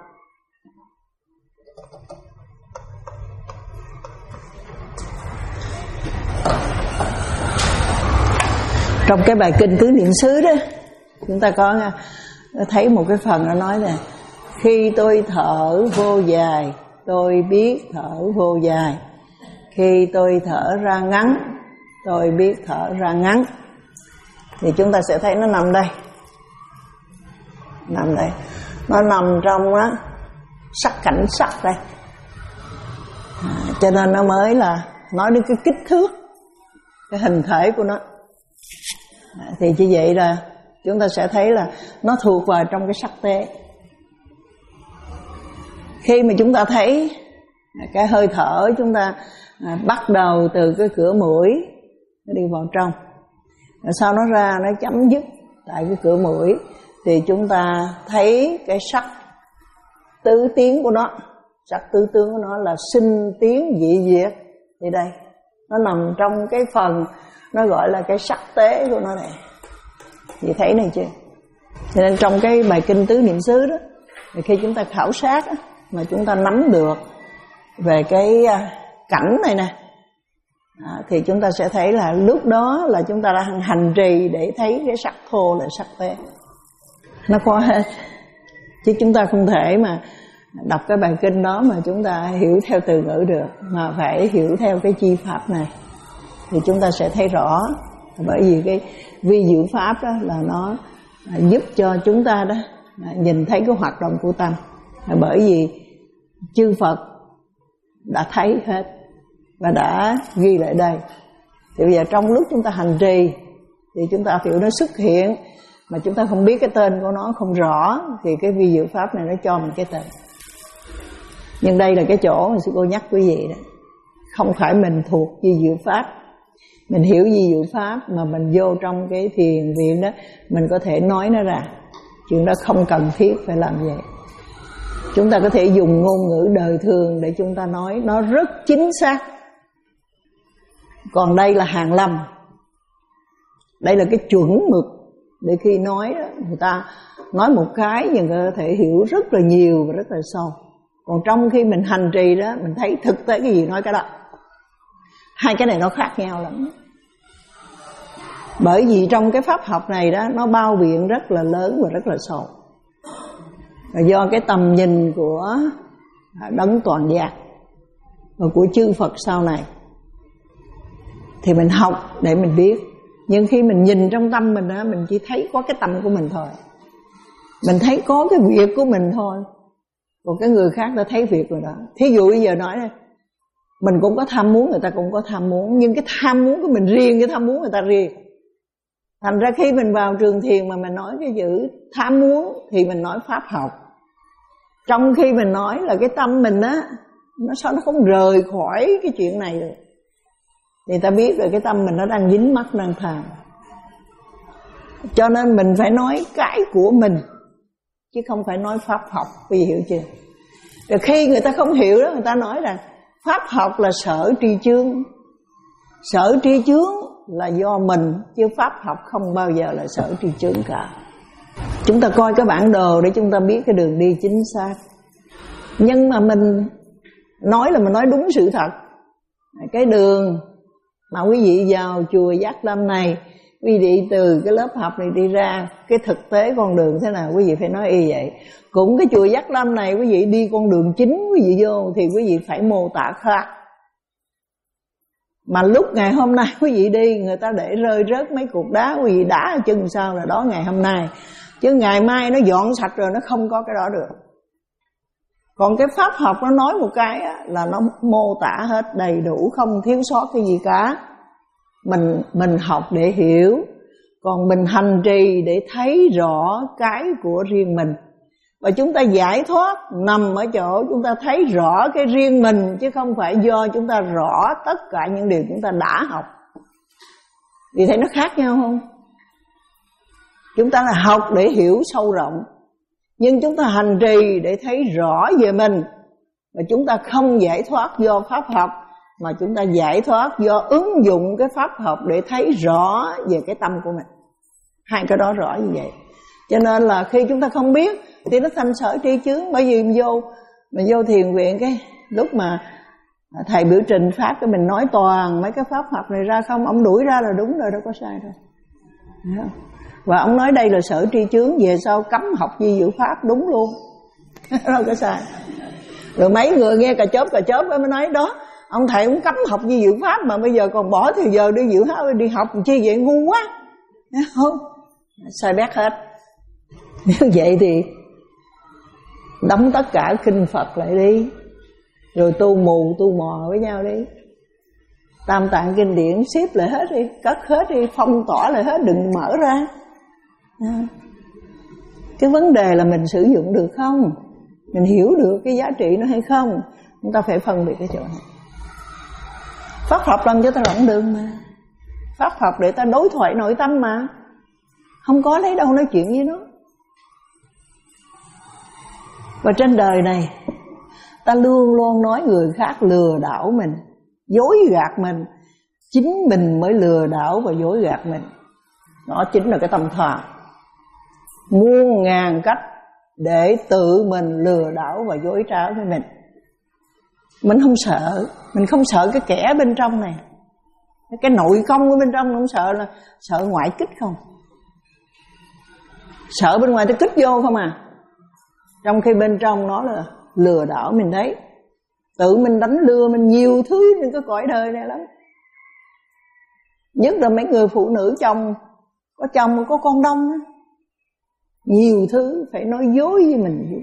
Trong cái bài kinh Tứ Niệm xứ đó, chúng ta có thấy một cái phần nó nói là khi tôi thở vô dài, tôi biết thở vô dài. Khi tôi thở ra ngắn, tôi biết thở ra ngắn. Thì chúng ta sẽ thấy nó nằm đây. Nằm đây. Nó nằm trong đó, sắc cảnh sắc đây. À, cho nên nó mới là nói đến cái kích thước, cái hình thể của nó. À, thì như vậy là chúng ta sẽ thấy là nó thuộc vào trong cái sắc tế. Khi mà chúng ta thấy cái hơi thở chúng ta à, bắt đầu từ cái cửa mũi, nó đi vào trong, rồi sau nó ra nó chấm dứt tại cái cửa mũi, thì chúng ta thấy cái sắc tứ tiến của nó. Sắc tứ tướng của nó là sinh tiến dị diệt. Thì đây nó nằm trong cái phần nó gọi là cái sắc tế của nó này. Chị thấy này chưa? Cho nên trong cái bài kinh Tứ Niệm xứ đó, thì khi chúng ta khảo sát đó, mà chúng ta nắm được về cái cảnh này nè, à, thì chúng ta sẽ thấy là lúc đó là chúng ta đang hành trì để thấy cái sắc thô là sắc tế. Nó có hết. Chứ chúng ta không thể mà đọc cái bài kinh đó mà chúng ta hiểu theo từ ngữ được, mà phải hiểu theo cái chi pháp này thì chúng ta sẽ thấy rõ. Bởi vì cái vi diệu pháp đó là nó giúp cho chúng ta đó nhìn thấy cái hoạt động của tâm. Bởi vì chư Phật đã thấy hết và đã ghi lại đây. Thì bây giờ trong lúc chúng ta hành trì thì chúng ta hiểu nó xuất hiện mà chúng ta không biết cái tên của nó, không rõ, thì cái vi diệu pháp này nó cho mình cái tên. Nhưng đây là cái chỗ mà sư cô nhắc quý vị đó, không phải mình thuộc vi diệu pháp, mình hiểu vi diệu pháp mà mình vô trong cái thiền viện đó mình có thể nói nó ra. Chuyện đó không cần thiết phải làm vậy. Chúng ta có thể dùng ngôn ngữ đời thường để chúng ta nói, nó rất chính xác. Còn đây là hàng lâm, đây là cái chuẩn mực để khi nói đó, người ta nói một cái nhưng người ta có thể hiểu rất là nhiều và rất là sâu. Còn trong khi mình hành trì đó, mình thấy thực tế cái gì nói cái đó. Hai cái này nó khác nhau lắm. Bởi vì trong cái pháp học này đó, nó bao biện rất là lớn và rất là sâu. Và do cái tầm nhìn của đấng toàn giác và của chư Phật sau này thì mình học để mình biết. Nhưng khi mình nhìn trong tâm mình đó, mình chỉ thấy có cái tâm của mình thôi. Mình thấy có cái việc của mình thôi. Còn cái người khác đã thấy việc rồi đó. Thí dụ bây giờ nói đây, mình cũng có tham muốn, người ta cũng có tham muốn, nhưng cái tham muốn của mình riêng, cái tham muốn người ta riêng. Thành ra khi mình vào trường thiền mà mình nói cái chữ tham muốn thì mình nói pháp học. Trong khi mình nói là cái tâm mình á, nó sao nó không rời khỏi cái chuyện này được, thì ta biết là cái tâm mình nó đang dính mắc, đang tham. Cho nên mình phải nói cái của mình, chứ không phải nói pháp học. Quý vị hiểu chưa? Rồi khi người ta không hiểu đó, người ta nói rằng pháp học là sở tri chướng. Sở tri chướng là do mình, chứ pháp học không bao giờ là sở tri chướng cả. Chúng ta coi cái bản đồ để chúng ta biết cái đường đi chính xác. Nhưng mà mình Nói là mình nói đúng sự thật. Cái đường mà quý vị vào chùa Giác Lâm này, quý vị từ cái lớp học này đi ra, cái thực tế con đường thế nào quý vị phải nói y vậy. Cũng cái chùa Giác Lâm này quý vị đi con đường chính quý vị vô thì quý vị phải mô tả khác. Mà lúc ngày hôm nay quý vị đi, người ta để rơi rớt mấy cục đá, quý vị đá ở chân sau là đó ngày hôm nay. Chứ ngày mai nó dọn sạch rồi nó không có cái đó được. Còn cái pháp học nó nói một cái á, là nó mô tả hết đầy đủ, không thiếu sót cái gì cả. Mình mình học để hiểu, còn mình hành trì để thấy rõ cái của riêng mình. Và chúng ta giải thoát nằm ở chỗ chúng ta thấy rõ cái riêng mình, chứ không phải do chúng ta rõ tất cả những điều chúng ta đã học. Vì thấy nó khác nhau không? Chúng ta là học để hiểu sâu rộng, nhưng chúng ta hành trì để thấy rõ về mình. Và chúng ta không giải thoát do pháp học, mà chúng ta giải thoát do ứng dụng cái pháp học để thấy rõ về cái tâm của mình. Hai cái đó rõ như vậy. Cho nên là khi chúng ta không biết thì nó thành sở tri chướng. Bởi vì mình vô, mình vô thiền viện, cái lúc mà thầy biểu trình pháp cái mình nói toàn mấy cái pháp học này ra không, ông đuổi ra là đúng rồi, đâu có sai đâu. Và ông nói đây là sở tri chướng, về sau cấm học di diệu pháp đúng luôn. Đâu có sai. Rồi mấy người nghe cà chớp cà chớp mới nói đó, ông thầy cũng cấm học di diệu pháp mà bây giờ còn bỏ thời giờ đi diệu pháp đi học chi vậy, ngu quá. Không, sai bét hết. Nếu vậy thì đóng tất cả kinh Phật lại đi, rồi tu mù tu mò với nhau đi. Tam tạng kinh điển xếp lại hết đi, cất hết đi, phong tỏa lại hết, đừng mở ra. Cái vấn đề là mình sử dụng được không, mình hiểu được cái giá trị nó hay không. Chúng ta phải phân biệt cái chỗ này. Pháp học làm cho ta rộng đường mà, pháp học để ta đối thoại nội tâm mà, không có lấy đâu nói chuyện với nó. Và trên đời này ta luôn luôn nói người khác lừa đảo mình, dối gạt mình, chính mình mới lừa đảo và dối gạt mình. Đó chính là cái tâm tham, muôn ngàn cách để tự mình lừa đảo và dối trá với mình. Mình không sợ, mình không sợ cái kẻ bên trong này, cái nội công của bên trong không sợ, là sợ ngoại kích không. Sợ bên ngoài ta kích vô không à. Trong khi bên trong nó là lừa đảo mình đấy. Tự mình đánh lừa mình nhiều thứ trên cái cõi đời này lắm. Nhất là mấy người phụ nữ chồng, có chồng có con đông đó. Nhiều thứ phải nói dối với mình.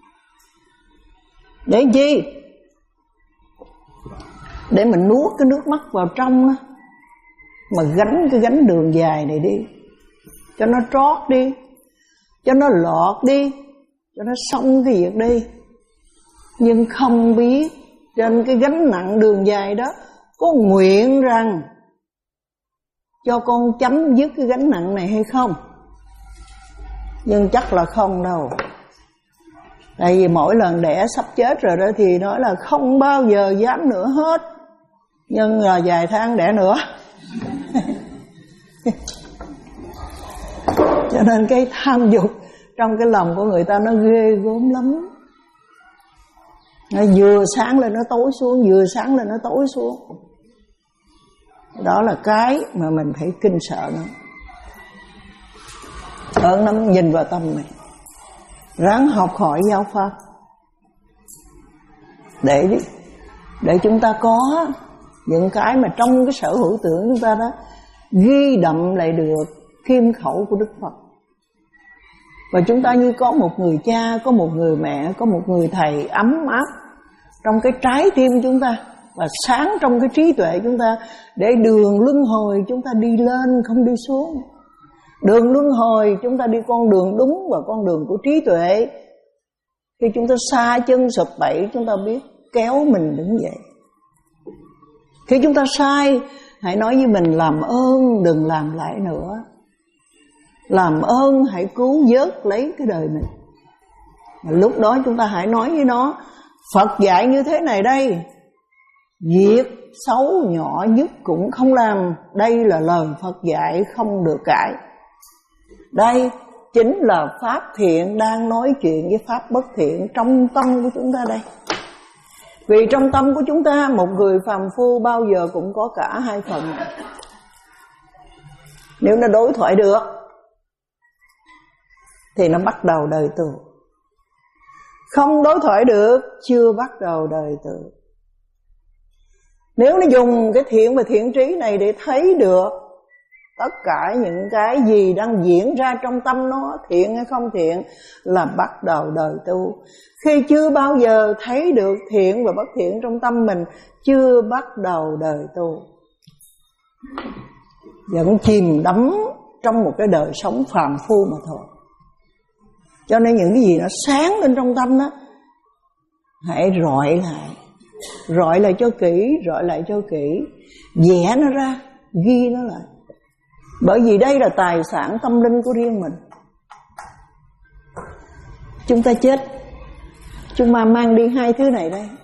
Để chi? Để mình nuốt cái nước mắt vào trong đó, mà gánh cái gánh đường dài này đi, cho nó trót đi, cho nó lọt đi, cho nó xong cái việc đi. Nhưng không biết trên cái gánh nặng đường dài đó có nguyện rằng cho con chấm dứt cái gánh nặng này hay không. Nhưng chắc là không đâu. Tại vì mỗi lần đẻ sắp chết rồi đó thì nói là không bao giờ dám nữa hết. Nhưng là vài tháng đẻ nữa. Cho nên cái tham dục trong cái lòng của người ta nó ghê gớm lắm. Nó vừa sáng lên nó tối xuống, vừa sáng lên nó tối xuống. Đó là cái mà mình phải kinh sợ nó. Ơn lắm, nhìn vào tâm này, ráng học hỏi giáo pháp để để chúng ta có những cái mà trong cái sở hữu tưởng chúng ta đó ghi đậm lại được kim khẩu của Đức Phật. Và chúng ta như có một người cha, có một người mẹ, có một người thầy ấm áp trong cái trái tim chúng ta, và sáng trong cái trí tuệ chúng ta, để đường luân hồi chúng ta đi lên không đi xuống. Đường luân hồi chúng ta đi con đường đúng và con đường của trí tuệ. Khi chúng ta sa chân sụp bẫy, chúng ta biết kéo mình đứng dậy. Khi chúng ta sai, hãy nói với mình làm ơn đừng làm lại nữa. Làm ơn hãy cứu vớt lấy cái đời mình. Và lúc đó chúng ta hãy nói với nó, Phật dạy như thế này đây, việc xấu nhỏ nhất cũng không làm. Đây là lời Phật dạy không được cãi. Đây chính là pháp thiện đang nói chuyện với pháp bất thiện trong tâm của chúng ta đây. Vì trong tâm của chúng ta, một người phàm phu bao giờ cũng có cả hai phần. Nếu nó đối thoại được thì nó bắt đầu đời tù. Không đối thoại được, chưa bắt đầu đời tù. Nếu nó dùng cái thiện và thiện trí này để thấy được tất cả những cái gì đang diễn ra trong tâm nó, thiện hay không thiện, là bắt đầu đời tu. Khi chưa bao giờ thấy được thiện và bất thiện trong tâm mình, chưa bắt đầu đời tu, vẫn chìm đắm trong một cái đời sống phàm phu mà thôi. Cho nên những cái gì nó sáng lên trong tâm đó, hãy rọi lại, rọi lại cho kỹ, rọi lại cho kỹ, vẽ nó ra, ghi nó lại. Bởi vì đây là tài sản tâm linh của riêng mình. Chúng ta chết, chúng ta mang đi hai thứ này đây.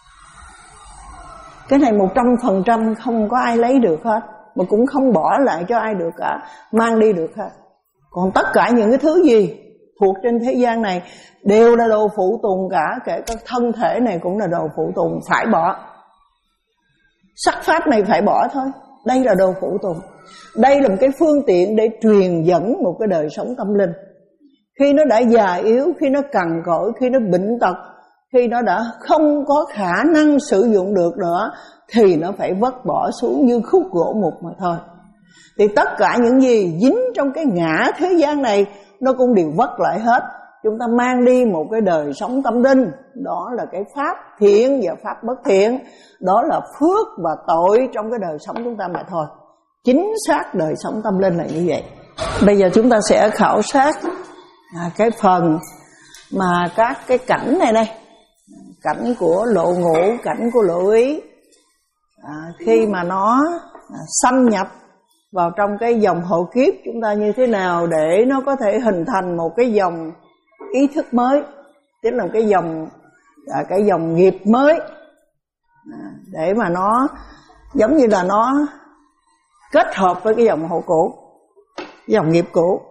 Cái này một trăm phần trăm không có ai lấy được hết, mà cũng không bỏ lại cho ai được cả, mang đi được hết. Còn tất cả những cái thứ gì thuộc trên thế gian này đều là đồ phụ tùng cả, kể cả thân thể này cũng là đồ phụ tùng, phải bỏ. Sắc pháp này phải bỏ thôi, đây là đồ phụ tùng. Đây là một cái phương tiện để truyền dẫn một cái đời sống tâm linh. Khi nó đã già yếu, khi nó cằn cỗi, khi nó bệnh tật, khi nó đã không có khả năng sử dụng được nữa, thì nó phải vứt bỏ xuống như khúc gỗ mục mà thôi. Thì tất cả những gì dính trong cái ngã thế gian này, nó cũng đều vứt lại hết. Chúng ta mang đi một cái đời sống tâm linh, đó là cái pháp thiện và pháp bất thiện, đó là phước và tội trong cái đời sống chúng ta mà thôi. Chính xác đời sống tâm linh là như vậy. Bây giờ chúng ta sẽ khảo sát à, cái phần mà các cái cảnh này đây, cảnh của lộ ngũ, cảnh của lộ ý, à, khi mà nó à, xâm nhập vào trong cái dòng hộ kiếp chúng ta như thế nào để nó có thể hình thành một cái dòng ý thức mới, tức là cái dòng à, cái dòng nghiệp mới, à, để mà nó giống như là nó kết hợp với cái dòng hộ cũ, dòng nghiệp cũ.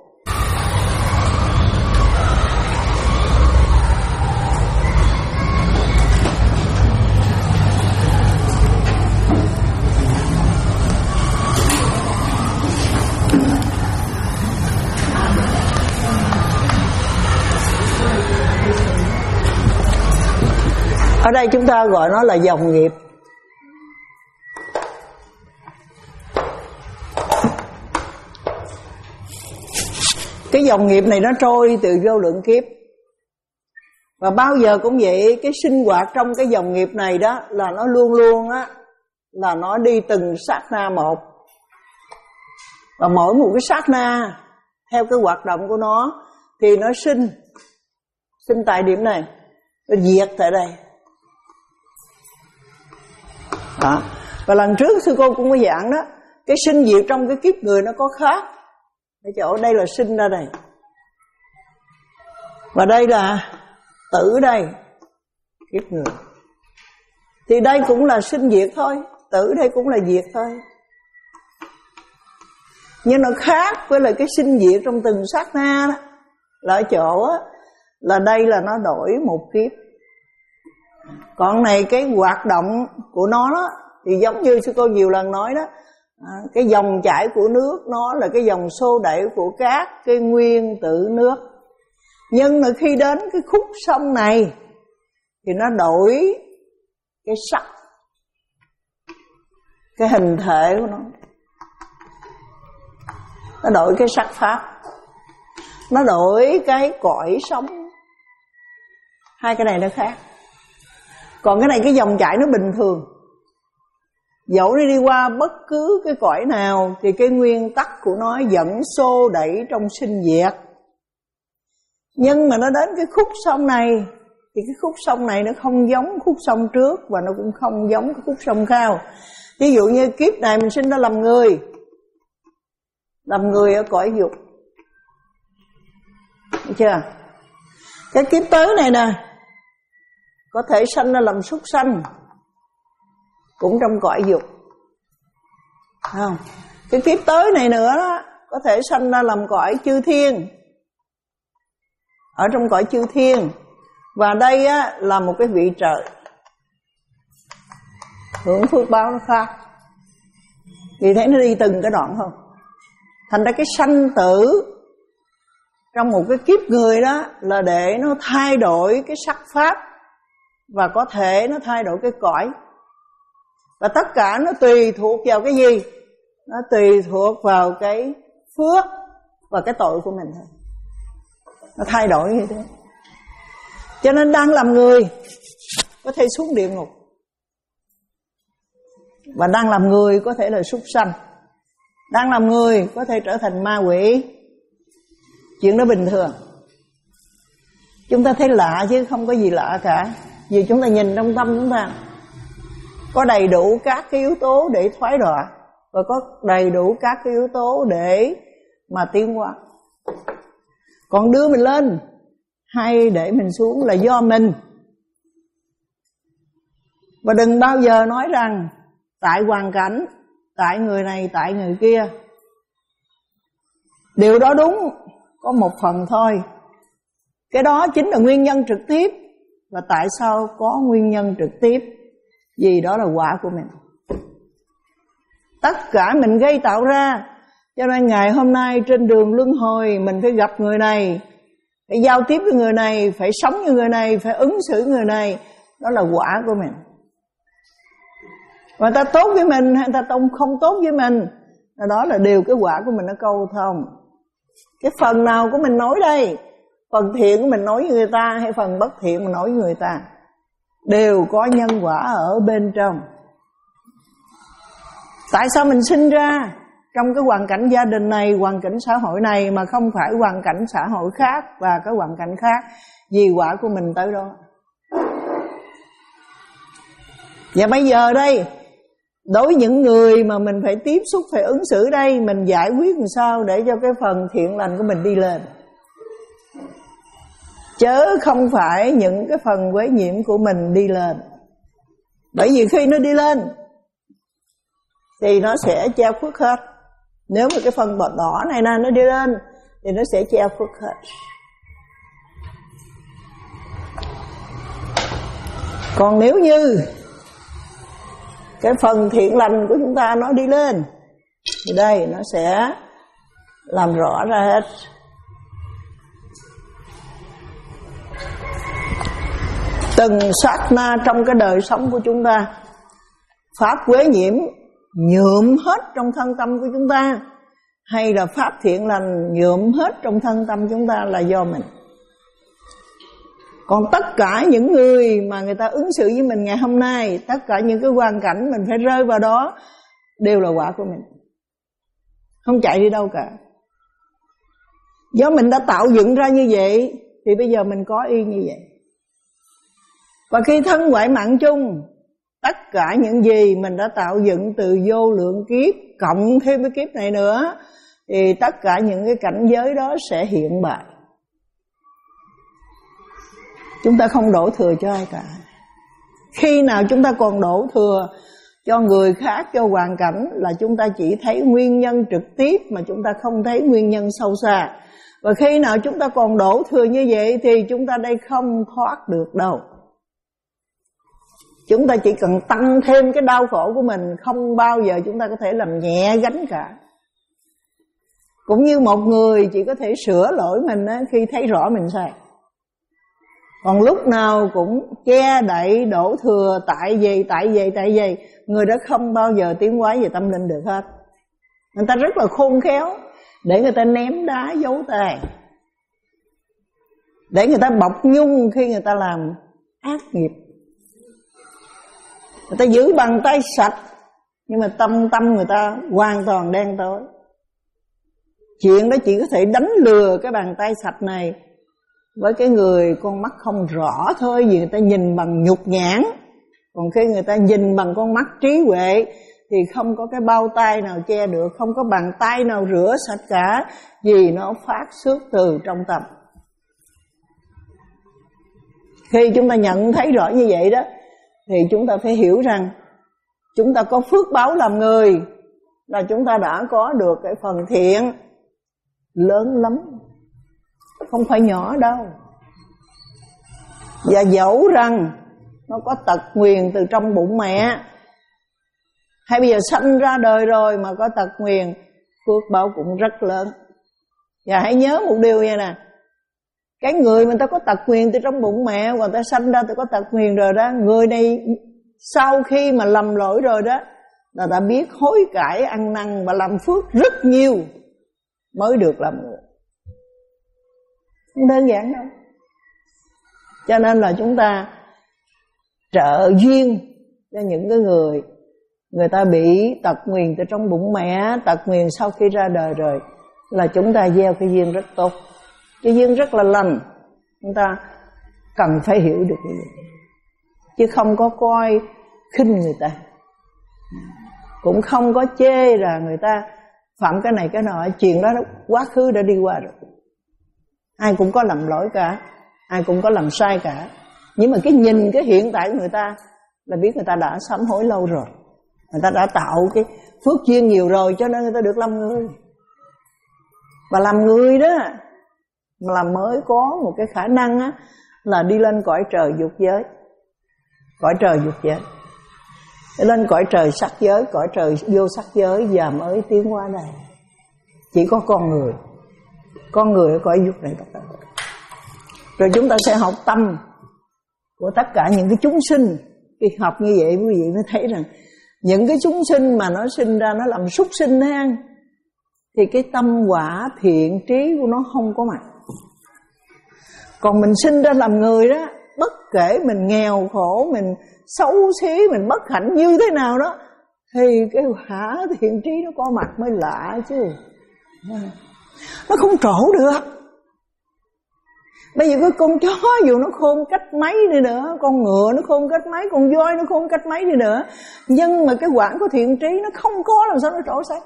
Ở đây chúng ta gọi nó là dòng nghiệp. Cái dòng nghiệp này nó trôi từ vô lượng kiếp. Và bao giờ cũng vậy, cái sinh hoạt trong cái dòng nghiệp này đó là nó luôn luôn á, là nó đi từng sát na một. Và mỗi một cái sát na theo cái hoạt động của nó thì nó sinh, sinh tại điểm này, nó diệt tại đây. Đó. Và lần trước sư cô cũng có giảng đó, cái sinh diệt trong cái kiếp người nó có khác. Cái chỗ đây là sinh ra đây, và đây là tử đây, kiếp người. Thì đây cũng là sinh diệt thôi, tử đây cũng là diệt thôi. Nhưng nó khác với lại cái sinh diệt trong từng sát na đó, là ở chỗ á, là đây là nó đổi một kiếp. Còn này cái hoạt động của nó đó, thì giống như sư cô nhiều lần nói đó, à, cái dòng chảy của nước nó là cái dòng xô đẩy của các cái nguyên tử nước. Nhưng mà khi đến cái khúc sông này thì nó đổi cái sắc, cái hình thể của nó, nó đổi cái sắc pháp, nó đổi cái cõi sống. Hai cái này nó khác. Còn cái này cái dòng chảy nó bình thường, dẫu nó đi qua bất cứ cái cõi nào thì cái nguyên tắc của nó vẫn xô đẩy trong sinh diệt. Nhưng mà nó đến cái khúc sông này thì cái khúc sông này nó không giống khúc sông trước, và nó cũng không giống cái khúc sông sau. Ví dụ như kiếp này mình sinh ra làm người, làm người ở cõi dục, được chưa? Cái kiếp tới này nè, có thể sanh ra làm súc sanh, cũng trong cõi dục, không? Cái kiếp tới này nữa đó, có thể sanh ra làm cõi chư thiên, ở trong cõi chư thiên. Và đây á, là một cái vị trời. hưởng phước báo nó khác. Vì thế nó đi từng cái đoạn không. Thành ra cái sanh tử trong một cái kiếp người đó là để nó thay đổi cái sắc pháp, và có thể nó thay đổi cái cõi. Và tất cả nó tùy thuộc vào cái gì? Nó tùy thuộc vào cái phước và cái tội của mình thôi. Nó thay đổi như thế. Cho nên đang làm người có thể xuống địa ngục, và đang làm người có thể là súc sanh, đang làm người có thể trở thành ma quỷ. Chuyện đó bình thường. Chúng ta thấy lạ chứ không có gì lạ cả. Vì chúng ta nhìn trong tâm chúng ta có đầy đủ các cái yếu tố để thoái đọa, và có đầy đủ các cái yếu tố để mà tiến hóa. Còn đưa mình lên hay để mình xuống là do mình. Và đừng bao giờ nói rằng tại hoàn cảnh, tại người này, tại người kia. Điều đó đúng có một phần thôi. Cái đó chính là nguyên nhân trực tiếp. Và tại sao có nguyên nhân trực tiếp? Vì đó là quả của mình. Tất cả mình gây tạo ra. Cho nên ngày hôm nay trên đường luân hồi mình phải gặp người này, phải giao tiếp với người này, phải sống như người này, phải ứng xử người này. Đó là quả của mình. Và ta tốt với mình hay ta không tốt với mình, đó là điều cái quả của mình nó câu thông. Cái phần nào của mình nói đây, phần thiện của mình nói với người ta hay phần bất thiện mình nói với người ta, đều có nhân quả ở bên trong. Tại sao mình sinh ra trong cái hoàn cảnh gia đình này, hoàn cảnh xã hội này, mà không phải hoàn cảnh xã hội khác và cái hoàn cảnh khác? Vì quả của mình tới đó. Và bây giờ đây, đối với những người mà mình phải tiếp xúc, phải ứng xử đây, mình giải quyết làm sao để cho cái phần thiện lành của mình đi lên, chớ không phải những cái phần quấy nhiễm của mình đi lên. Bởi vì khi nó đi lên thì nó sẽ che phước hết. Nếu mà cái phần bọt đỏ này nè nó đi lên thì nó sẽ che phước hết. Còn nếu như cái phần thiện lành của chúng ta nó đi lên thì đây nó sẽ làm rõ ra hết. Từng sát na trong cái đời sống của chúng ta, pháp quế nhiễm nhuộm hết trong thân tâm của chúng ta, hay là pháp thiện lành nhuộm hết trong thân tâm chúng ta là do mình. Còn tất cả những người mà người ta ứng xử với mình ngày hôm nay, tất cả những cái hoàn cảnh mình phải rơi vào đó đều là quả của mình, không chạy đi đâu cả. Do mình đã tạo dựng ra như vậy thì bây giờ mình có y như vậy. Và khi thân ngoại mạng chung, tất cả những gì mình đã tạo dựng từ vô lượng kiếp cộng thêm cái kiếp này nữa, thì tất cả những cái cảnh giới đó sẽ hiện bày. Chúng ta không đổ thừa cho ai cả. Khi nào chúng ta còn đổ thừa cho người khác, cho hoàn cảnh, là chúng ta chỉ thấy nguyên nhân trực tiếp mà chúng ta không thấy nguyên nhân sâu xa. Và khi nào chúng ta còn đổ thừa như vậy thì chúng ta đây không thoát được đâu. Chúng ta chỉ cần tăng thêm cái đau khổ của mình, không bao giờ chúng ta có thể làm nhẹ gánh cả. Cũng như một người chỉ có thể sửa lỗi mình khi thấy rõ mình sai. Còn lúc nào cũng che đậy đổ thừa tại gì, tại gì, tại gì, người đó không bao giờ tiến hóa về tâm linh được hết. Người ta rất là khôn khéo để người ta ném đá giấu tay, để người ta bọc nhung khi người ta làm ác nghiệp. Người ta giữ bàn tay sạch, nhưng mà tâm tâm người ta hoàn toàn đen tối. Chuyện đó chỉ có thể đánh lừa cái bàn tay sạch này với cái người con mắt không rõ thôi, vì người ta nhìn bằng nhục nhãn. Còn khi người ta nhìn bằng con mắt trí huệ thì không có cái bao tay nào che được, không có bàn tay nào rửa sạch cả, vì nó phát xuất từ trong tâm. Khi chúng ta nhận thấy rõ như vậy đó, thì chúng ta phải hiểu rằng chúng ta có phước báo làm người, là chúng ta đã có được cái phần thiện lớn lắm, không phải nhỏ đâu. Và dẫu rằng nó có tật nguyền từ trong bụng mẹ, Hay bây giờ sanh ra đời rồi mà có tật nguyền, phước báo cũng rất lớn. Và hãy nhớ một điều vậy nè, cái người mà ta có tật nguyền từ trong bụng mẹ, và ta sanh ra ta có tật nguyền rồi đó, người này sau khi mà lầm lỗi rồi đó là ta biết hối cải ăn năn và làm phước rất nhiều mới được làm người. Không đơn giản đâu. Cho nên là chúng ta trợ duyên cho những cái người người ta bị tật nguyền từ trong bụng mẹ, tật nguyền sau khi ra đời rồi, là chúng ta gieo cái duyên rất tốt, cái duyên rất là lành. Chúng ta cần phải hiểu được cái gì, chứ không có coi khinh người ta, cũng không có chê là người ta phạm cái này cái nọ. Chuyện đó quá khứ đã đi qua rồi, ai cũng có lầm lỗi cả, ai cũng có làm sai cả. Nhưng mà cái nhìn cái hiện tại của người ta là biết người ta đã sám hối lâu rồi, người ta đã tạo cái phước duyên nhiều rồi, cho nên người ta được làm người. Và làm người đó mà làm mới có một cái khả năng á, là đi lên cõi trời dục giới. Cõi trời dục giới, đi lên cõi trời sắc giới, cõi trời vô sắc giới, và mới tiến qua đây. Chỉ có con người, con người ở cõi dục này. Rồi chúng ta sẽ học tâm của tất cả những cái chúng sinh. Khi học như vậy quý vị mới thấy rằng những cái chúng sinh mà nó sinh ra nó làm súc sinh nó ăn, thì cái tâm quả thiện trí của nó không có mặt. Còn mình sinh ra làm người đó, bất kể mình nghèo khổ, mình xấu xí, mình bất hạnh như thế nào đó, thì cái quả thiện trí nó có mặt mới lạ chứ. Nó không trổ được. Bây giờ cái con chó dù nó khôn cách mấy đi nữa, con ngựa nó khôn cách mấy, con voi nó khôn cách mấy đi nữa, nhưng mà cái quả của thiện trí nó không có, làm sao nó trổ sáng.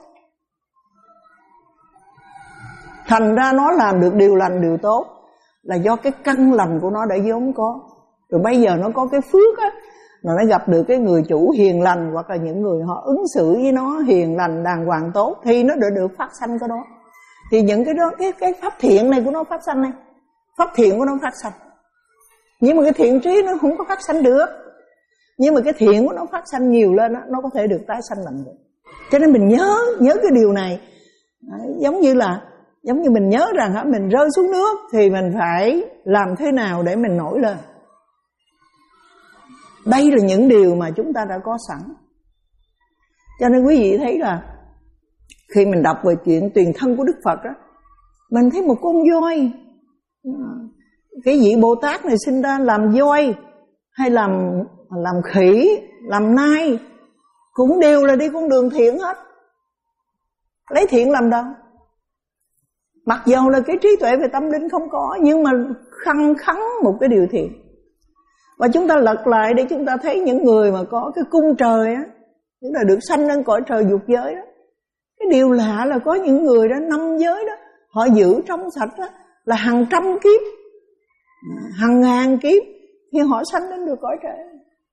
Thành ra nó làm được điều lành điều tốt là do cái căn lành của nó đã vốn có. Rồi bây giờ nó có cái phước á, là nó gặp được cái người chủ hiền lành, hoặc là những người họ ứng xử với nó hiền lành đàng hoàng tốt, thì nó được được phát sanh cái đó. Thì những cái đó, cái cái pháp thiện này của nó phát sanh này, pháp thiện của nó phát sanh. Nhưng mà cái thiện trí nó không có phát sanh được. Nhưng mà cái thiện của nó phát sanh nhiều lên đó, nó có thể được tái sanh làm người. Cho nên mình nhớ nhớ cái điều này. Đấy, giống như là giống như mình nhớ rằng hả, mình rơi xuống nước thì mình phải làm thế nào để mình nổi lên. Đây là những điều mà chúng ta đã có sẵn. Cho nên quý vị thấy là khi mình đọc về chuyện tiền thân của Đức Phật á, mình thấy một con voi, cái vị Bồ Tát này sinh ra làm voi hay làm làm khỉ, làm nai, cũng đều là đi con đường thiện hết. Lấy thiện làm đâu. Mặc dầu là cái trí tuệ về tâm linh không có, nhưng mà khăng khăng một cái điều thiện. Và chúng ta lật lại để chúng ta thấy những người mà có cái cung trời á, tức là được sanh lên cõi trời dục giới đó. Cái điều lạ là có những người đó, năm giới đó, họ giữ trong sạch đó, là hàng trăm kiếp, hàng ngàn kiếp, thì họ sanh lên được cõi trời.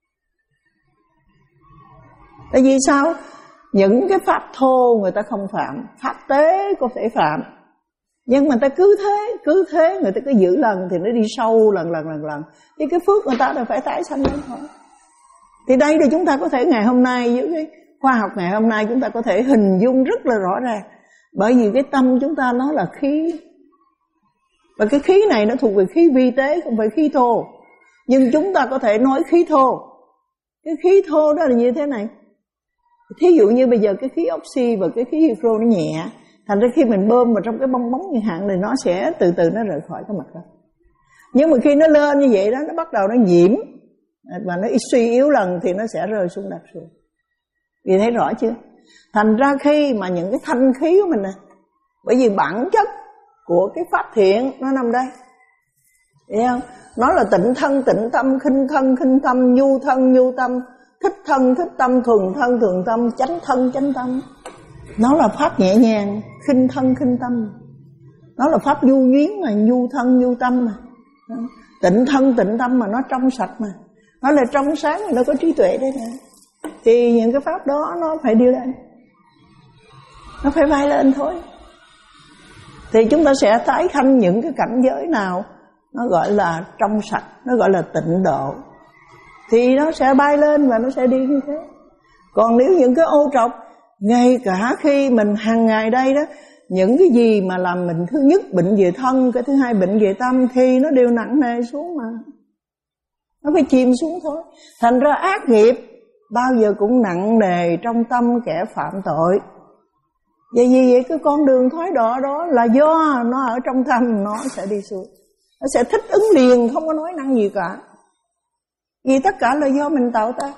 Tại vì sao? Những cái pháp thô người ta không phạm, pháp tế có thể phạm, nhưng mà ta cứ thế, cứ thế người ta cứ giữ lần thì nó đi sâu lần lần lần lần, thì cái phước người ta là phải tái sanh lên thôi. Thì đây là chúng ta có thể ngày hôm nay, với cái khoa học ngày hôm nay, chúng ta có thể hình dung rất là rõ ràng. Bởi vì cái tâm chúng ta nó là khí, và cái khí này nó thuộc về khí vi tế, không phải khí thô. Nhưng chúng ta có thể nói khí thô. Cái khí thô đó là như thế này. Thí dụ như bây giờ cái khí oxy và cái khí hydro nó nhẹ, thành ra khi mình bơm vào trong cái bong bóng như hạn này, nó sẽ từ từ nó rời khỏi cái mặt đó. Nhưng mà khi nó lên như vậy đó, nó bắt đầu nó nhiễm và nó suy yếu lần thì nó sẽ rơi xuống đất xuống. Vì thấy rõ chưa? Thành ra khi mà những cái thanh khí của mình nè, bởi vì bản chất của cái pháp thiện nó nằm đây, hiểu không? Nó là tịnh thân tịnh tâm, khinh thân khinh tâm, nhu thân nhu tâm, thích thân thích tâm, thuần thân thuần tâm, chánh thân chánh tâm. Nó là pháp nhẹ nhàng, khinh thân khinh tâm. Nó là pháp nhu nhuyến mà, nhu thân nhu tâm mà. Tịnh thân tịnh tâm mà, nó trong sạch mà. Nó là trong sáng mà, nó có trí tuệ đấy nè. Thì những cái pháp đó nó phải đi lên, nó phải bay lên thôi. Thì chúng ta sẽ tái khanh những cái cảnh giới nào nó gọi là trong sạch, nó gọi là tịnh độ, thì nó sẽ bay lên và nó sẽ đi như thế. Còn nếu những cái ô trọc, ngay cả khi mình hàng ngày đây đó, những cái gì mà làm mình thứ nhất bệnh về thân, cái thứ hai bệnh về tâm, thì nó đều nặng nề xuống mà. Nó phải chìm xuống thôi. Thành ra ác nghiệp bao giờ cũng nặng nề trong tâm kẻ phạm tội. Vậy vì vậy cái con đường thoái đọa đó là do nó ở trong tâm, nó sẽ đi xuống. Nó sẽ thích ứng liền, không có nói năng gì cả. Vì tất cả là do mình tạo ta.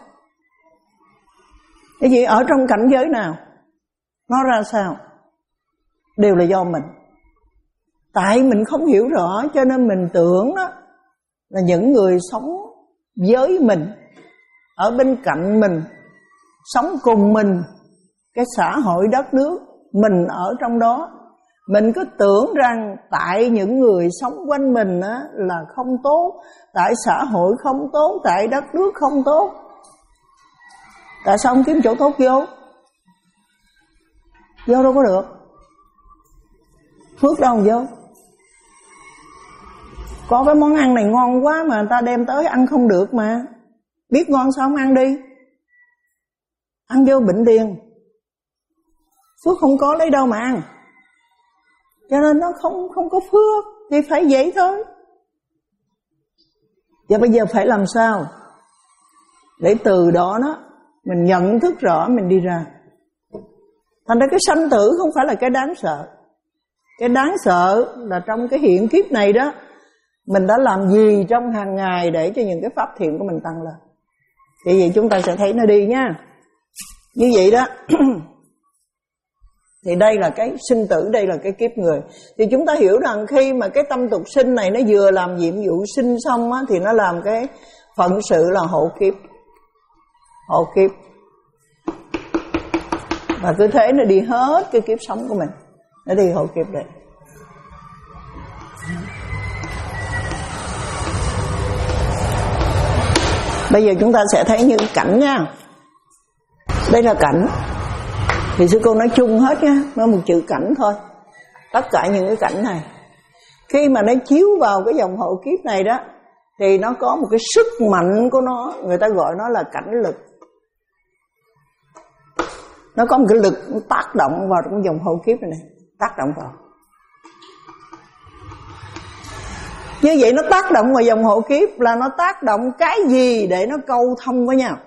Cái gì ở trong cảnh giới nào, nó ra sao, đều là do mình. Tại mình không hiểu rõ, cho nên mình tưởng đó là những người sống với mình, ở bên cạnh mình, sống cùng mình, cái xã hội đất nước, mình ở trong đó. Mình cứ tưởng rằng tại những người sống quanh mình á, là không tốt, tại xã hội không tốt, tại đất nước không tốt. Tại sao không kiếm chỗ tốt vô? Vô đâu có được. Phước đâu vô. Có cái món ăn này ngon quá mà người ta đem tới ăn không được mà. Biết ngon sao không ăn đi. Ăn vô bệnh tiền. Phước không có lấy đâu mà ăn. Cho nên nó không không có phước. Thì phải vậy thôi. Và bây giờ phải làm sao để từ đó đó mình nhận thức rõ mình đi ra. Thành ra cái sanh tử không phải là cái đáng sợ. Cái đáng sợ là trong cái hiện kiếp này đó, mình đã làm gì trong hàng ngày để cho những cái pháp thiện của mình tăng lên. Thì vậy chúng ta sẽ thấy nó đi nha. Như vậy đó. Thì đây là cái sinh tử, đây là cái kiếp người. Thì chúng ta hiểu rằng khi mà cái tâm tục sinh này nó vừa làm nhiệm vụ sinh xong á, thì nó làm cái phận sự là hộ kiếp. Hộ kiếp. Và cứ thế nó đi hết cái kiếp sống của mình. Nó đi hộ kiếp đây. Bây giờ chúng ta sẽ thấy những cảnh nha. Đây là cảnh. Thì sư cô nói chung hết nha, nói một chữ cảnh thôi. Tất cả những cái cảnh này, khi mà nó chiếu vào cái dòng hộ kiếp này đó, thì nó có một cái sức mạnh của nó. Người ta gọi nó là cảnh lực. Nó có một cái lực nó tác động vào trong dòng hộ kiếp này, này. Tác động vào. Như vậy nó tác động vào dòng hộ kiếp là nó tác động cái gì để nó câu thông với nhau.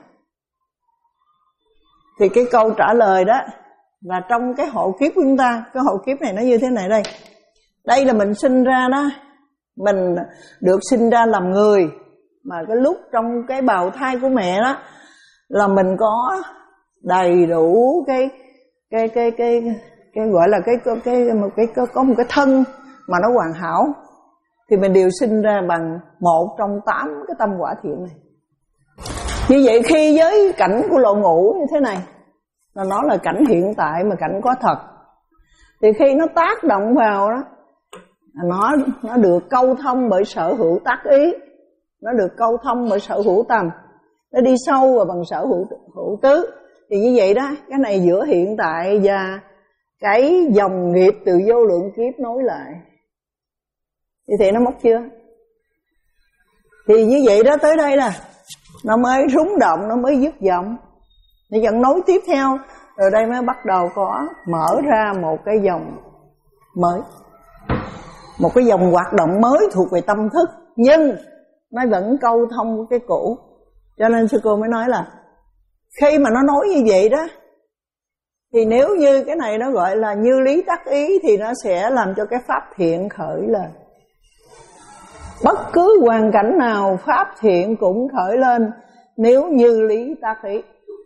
Thì cái câu trả lời đó là trong cái hộ kiếp của chúng ta. Cái hộ kiếp này nó như thế này đây. Đây là mình sinh ra đó. Mình được sinh ra làm người. Mà cái lúc trong cái bào thai của mẹ đó là mình có đầy đủ cái cái cái cái, cái, cái gọi là cái cái, cái một cái có một cái thân mà nó hoàn hảo. Thì mình đều sinh ra bằng một trong tám cái tâm quả thiện này. Như vậy khi với cảnh của lộ ngũ như thế này, là nó là cảnh hiện tại mà cảnh có thật. Thì khi nó tác động vào đó, nó nó được câu thông bởi sở hữu tác ý, nó được câu thông bởi sở hữu tâm, nó đi sâu vào bằng sở hữu hữu tứ. Thì như vậy đó, cái này giữa hiện tại và cái dòng nghiệp từ vô lượng kiếp nối lại. Như thế nó móc chưa? Thì như vậy đó, tới đây là nó mới rung động, nó mới dứt vọng. Nó vẫn nối tiếp theo. Rồi đây mới bắt đầu có mở ra một cái dòng mới, một cái dòng hoạt động mới thuộc về tâm thức. Nhưng nó vẫn câu thông với cái cũ. Cho nên sư cô mới nói là khi mà nó nói như vậy đó, thì nếu như cái này nó gọi là như lý tác ý, thì nó sẽ làm cho cái pháp thiện khởi lên. Bất cứ hoàn cảnh nào pháp thiện cũng khởi lên nếu như lý tác ý.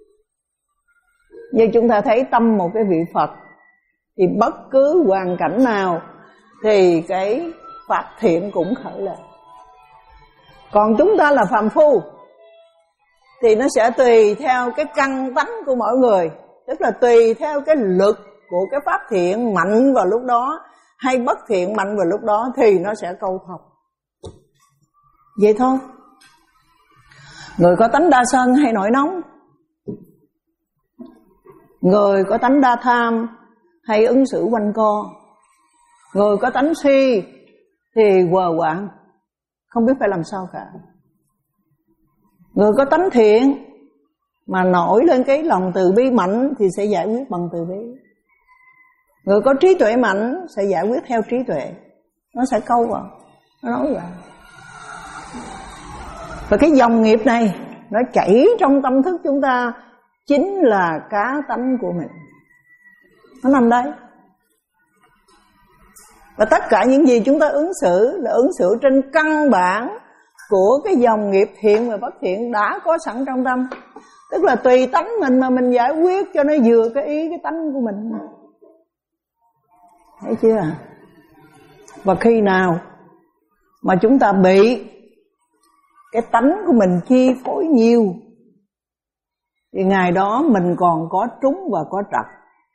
Như chúng ta thấy tâm một cái vị Phật, thì bất cứ hoàn cảnh nào thì cái pháp thiện cũng khởi lên. Còn chúng ta là phàm phu thì nó sẽ tùy theo cái căn tánh của mỗi người. Tức là tùy theo cái lực của cái pháp thiện mạnh vào lúc đó, hay bất thiện mạnh vào lúc đó, thì nó sẽ câu thông. Vậy thôi. Người có tánh đa sân hay nổi nóng, người có tánh đa tham hay ứng xử quanh co, người có tánh si thì quờ quạng, không biết phải làm sao cả. Người có tánh thiện mà nổi lên cái lòng từ bi mạnh thì sẽ giải quyết bằng từ bi. Người có trí tuệ mạnh sẽ giải quyết theo trí tuệ. Nó sẽ câu vào, nó nói vậy. Và cái dòng nghiệp này nó chảy trong tâm thức chúng ta, chính là cá tánh của mình. Nó nằm đây. Và tất cả những gì chúng ta ứng xử là ứng xử trên căn bản của cái dòng nghiệp thiện và bất thiện đã có sẵn trong tâm. Tức là tùy tánh mình mà mình giải quyết cho nó vừa cái ý cái tánh của mình. Thấy chưa? Và khi nào mà chúng ta bị cái tánh của mình chi phối nhiều thì ngày đó mình còn có trúng và có trật.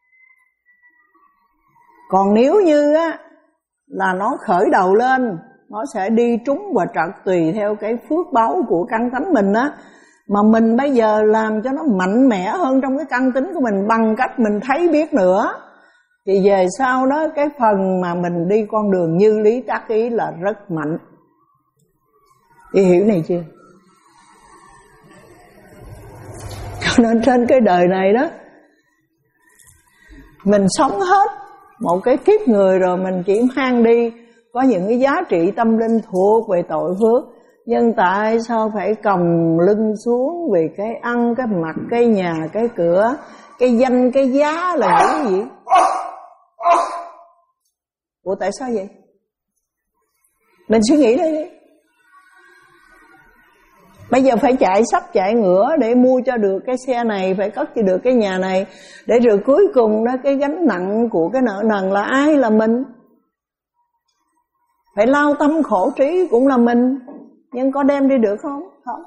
Còn nếu như á là nó khởi đầu lên, nó sẽ đi trúng và trật tùy theo cái phước báu của căn tánh mình á. Mà mình bây giờ làm cho nó mạnh mẽ hơn trong cái căn tính của mình bằng cách mình thấy biết nữa, thì về sau đó cái phần mà mình đi con đường như lý tác ý là rất mạnh. Chị hiểu này chưa? Cho nên trên cái đời này đó, mình sống hết một cái kiếp người rồi mình chỉ mang đi có những cái giá trị tâm linh thuộc về tội phước. Nhưng tại sao phải còng lưng xuống vì cái ăn, cái mặc, cái nhà, cái cửa, cái danh, cái giá là những cái gì? Ủa tại sao vậy? Mình suy nghĩ đây đi. Bây giờ phải chạy sắp chạy ngựa để mua cho được cái xe này, phải cất cho được cái nhà này, để rồi cuối cùng đó cái gánh nặng của cái nợ nần là ai? Là mình. Phải lao tâm khổ trí cũng là mình. Nhưng có đem đi được không? Không.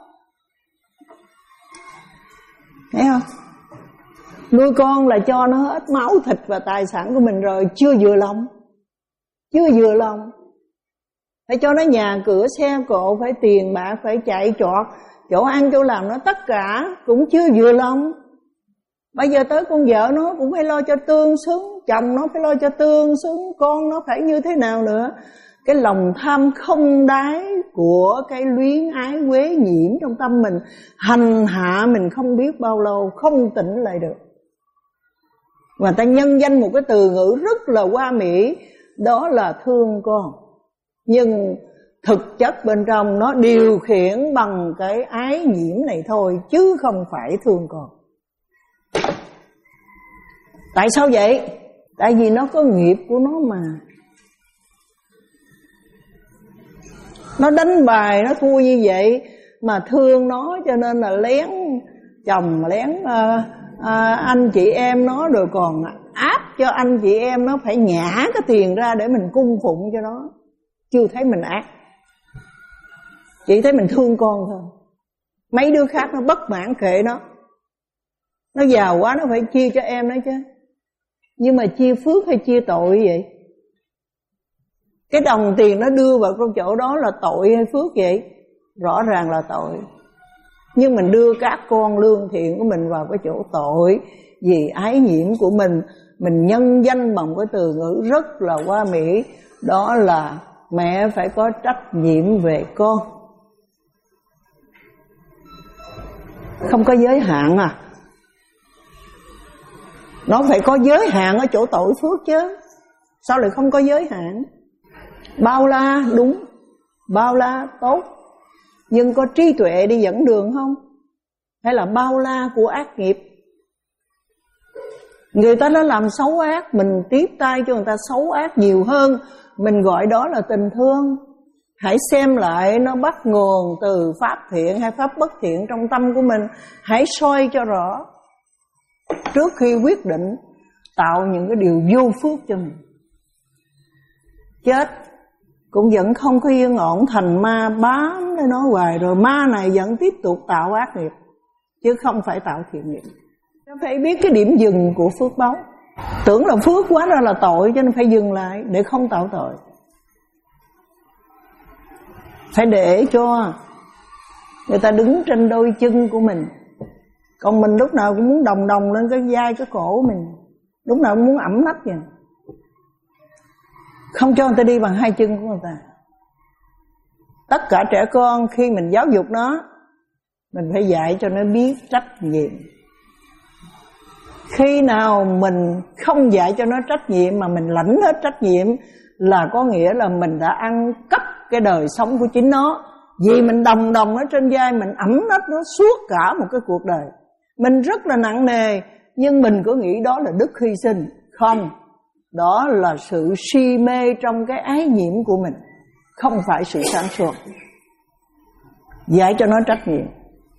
Thấy không? Nuôi con là cho nó hết máu thịt và tài sản của mình rồi, chưa vừa lòng. Chưa vừa lòng. Phải cho nó nhà cửa xe cộ, phải tiền bạc, phải chạy trọt, chỗ ăn chỗ làm, nó tất cả cũng chưa vừa lòng. Bây giờ tới con vợ nó cũng phải lo cho tương xứng, chồng nó phải lo cho tương xứng, con nó phải như thế nào nữa. Cái lòng tham không đáy của cái luyến ái quế nhiễm trong tâm mình, hành hạ mình không biết bao lâu, không tỉnh lại được. Và ta nhân danh một cái từ ngữ rất là hoa mỹ, đó là thương con. Nhưng thực chất bên trong nó điều khiển bằng cái ái nhiễm này thôi, chứ không phải thương con. Tại sao vậy? Tại vì nó có nghiệp của nó mà. Nó đánh bài, nó thua như vậy mà thương nó, cho nên là lén chồng, lén uh, uh, anh chị em nó, rồi còn áp cho anh chị em nó phải nhả cái tiền ra để mình cung phụng cho nó. Chưa thấy mình ác, chỉ thấy mình thương con thôi. Mấy đứa khác nó bất mãn kệ nó, nó giàu quá nó phải chia cho em đó chứ. Nhưng mà chia phước hay chia tội vậy? Cái đồng tiền nó đưa vào trong chỗ đó là tội hay phước vậy? Rõ ràng là tội. Nhưng mình đưa các con lương thiện của mình vào cái chỗ tội, vì ái nhiễm của mình. Mình nhân danh bằng cái từ ngữ rất là hoa mỹ, đó là mẹ phải có trách nhiệm về con. Không có giới hạn à? Nó phải có giới hạn ở chỗ tội phước chứ. Sao lại không có giới hạn? Bao la đúng, bao la tốt, nhưng có trí tuệ đi dẫn đường không? Hay là bao la của ác nghiệp? Người ta đã làm xấu ác, mình tiếp tay cho người ta xấu ác nhiều hơn, mình gọi đó là tình thương. Hãy xem lại nó bắt nguồn từ pháp thiện hay pháp bất thiện trong tâm của mình. Hãy soi cho rõ trước khi quyết định tạo những cái điều vô phước cho mình. Chết cũng vẫn không có yên ổn, thành ma bám lấy nó hoài, rồi ma này vẫn tiếp tục tạo ác nghiệp, chứ không phải tạo thiện nghiệp. Nó phải biết cái điểm dừng của phước báu. Tưởng là phước quá ra là tội, cho nên phải dừng lại để không tạo tội. Phải để cho người ta đứng trên đôi chân của mình. Còn mình lúc nào cũng muốn đồng đồng lên cái vai cái cổ mình, lúc nào cũng muốn ẩm nách vậy, không cho người ta đi bằng hai chân của người ta. Tất cả trẻ con khi mình giáo dục nó Mình phải dạy cho nó biết trách nhiệm. Khi nào mình không dạy cho nó trách nhiệm mà mình lãnh hết trách nhiệm là có nghĩa là mình đã ăn cắp cái đời sống của chính nó. Vì mình đồng đồng nó trên vai, mình ẵm nách nó suốt cả một cái cuộc đời. Mình rất là nặng nề, nhưng mình cứ nghĩ đó là đức hy sinh. Không, đó là sự si mê trong cái ái nhiễm của mình, không phải sự sáng suốt. Dạy cho nó trách nhiệm.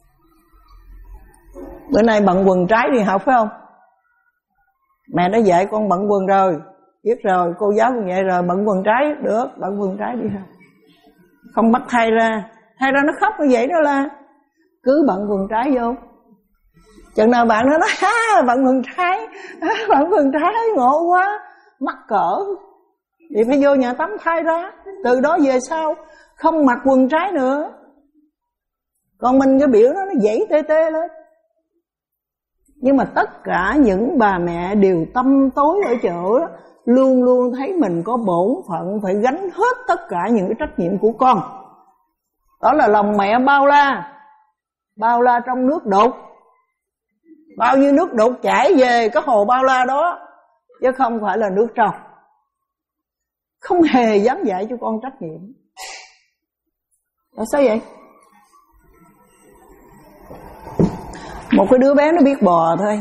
Bữa nay bận quần trái đi học phải không? Mẹ đã dạy con bận quần rồi, biết rồi, cô giáo cũng vậy rồi, bận quần trái được, bận quần trái đi học. Không bắt thay ra, thay ra nó khóc như vậy đó là cứ bận quần trái vô. Chừng nào bạn nó nói ha, bận quần trái, bận quần trái ngộ quá, mắc cỡ, thì phải vô nhà tắm thay ra. Từ đó về sau không mặc quần trái nữa. Còn mình cái biểu nó nó dãy tê tê lên. Nhưng mà tất cả những bà mẹ đều tâm tối ở chỗ đó, luôn luôn thấy mình có bổn phận phải gánh hết tất cả những cái trách nhiệm của con. Đó là lòng mẹ bao la, bao la trong nước đục. Bao nhiêu nước đục chảy về cái hồ bao la đó, chứ không phải là nước trong. Không hề dám dạy cho con trách nhiệm. Tại sao vậy? Một cái đứa bé nó biết bò thôi,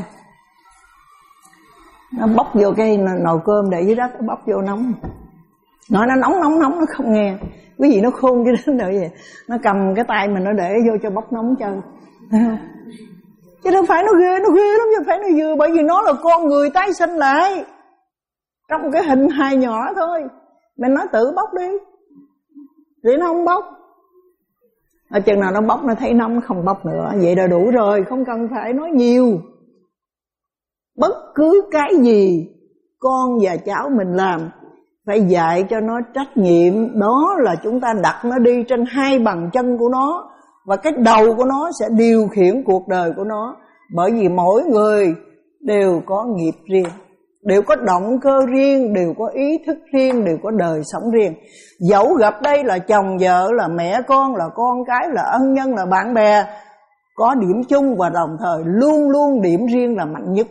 nó bóc vô cái nồi cơm để dưới đất, nó bóc vô nóng. Nói nó nóng nóng nóng, nó không nghe. Quý vị nó khôn cái đến nữa vậy. Nó cầm cái tay mình nó để vô cho bóc nóng chơi. Chứ đâu phải nó ghê, nó ghê lắm chứ phải nó vừa. Bởi vì nó là con người tái sinh lại trong cái hình hài nhỏ thôi. Mình nói tự bóc đi, thì nó không bóc. Ở chừng nào nó bóc nó thấy nóng, nó không bóc nữa. Vậy là đủ rồi, không cần phải nói nhiều. Bất cứ cái gì con và cháu mình làm phải dạy cho nó trách nhiệm. Đó là chúng ta đặt nó đi trên hai bàn chân của nó, và cái đầu của nó sẽ điều khiển cuộc đời của nó. Bởi vì mỗi người đều có nghiệp riêng, đều có động cơ riêng, đều có ý thức riêng, đều có đời sống riêng. Dẫu gặp đây là chồng vợ, là mẹ con, là con cái, là ân nhân, là bạn bè, có điểm chung và đồng thời luôn luôn điểm riêng là mạnh nhất.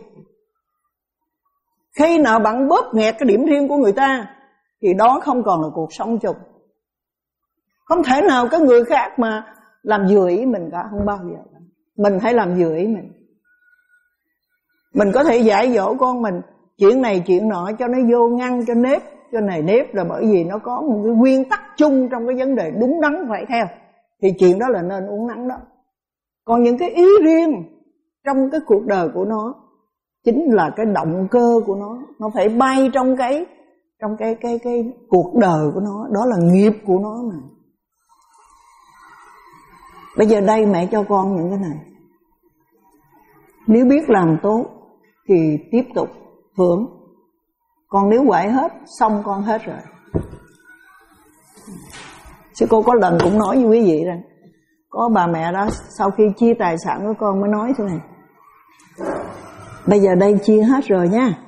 Khi nào bạn bóp nghẹt cái điểm riêng của người ta thì đó không còn là cuộc sống chung. Không thể nào cái người khác mà làm vừa ý mình cả, không bao giờ. Mình phải làm vừa ý mình. Mình có thể dạy dỗ con mình chuyện này chuyện nọ cho nó vô ngăn, cho nếp, cho này nếp, là bởi vì nó có một cái nguyên tắc chung trong cái vấn đề đúng đắn phải theo. Thì chuyện đó là nên uốn nắn đó. Còn những cái ý riêng trong cái cuộc đời của nó chính là cái động cơ của nó, nó phải bay trong cái trong cái cái cái cuộc đời của nó, đó là nghiệp của nó mà. Bây giờ đây mẹ cho con những cái này. Nếu biết làm tốt thì tiếp tục hưởng. Còn nếu quậy hết, xong con hết rồi. Sư cô có lần cũng nói với quý vị rằng, có bà mẹ đó sau khi chia tài sản của con mới nói thế này: bây giờ đây chia hết rồi nha.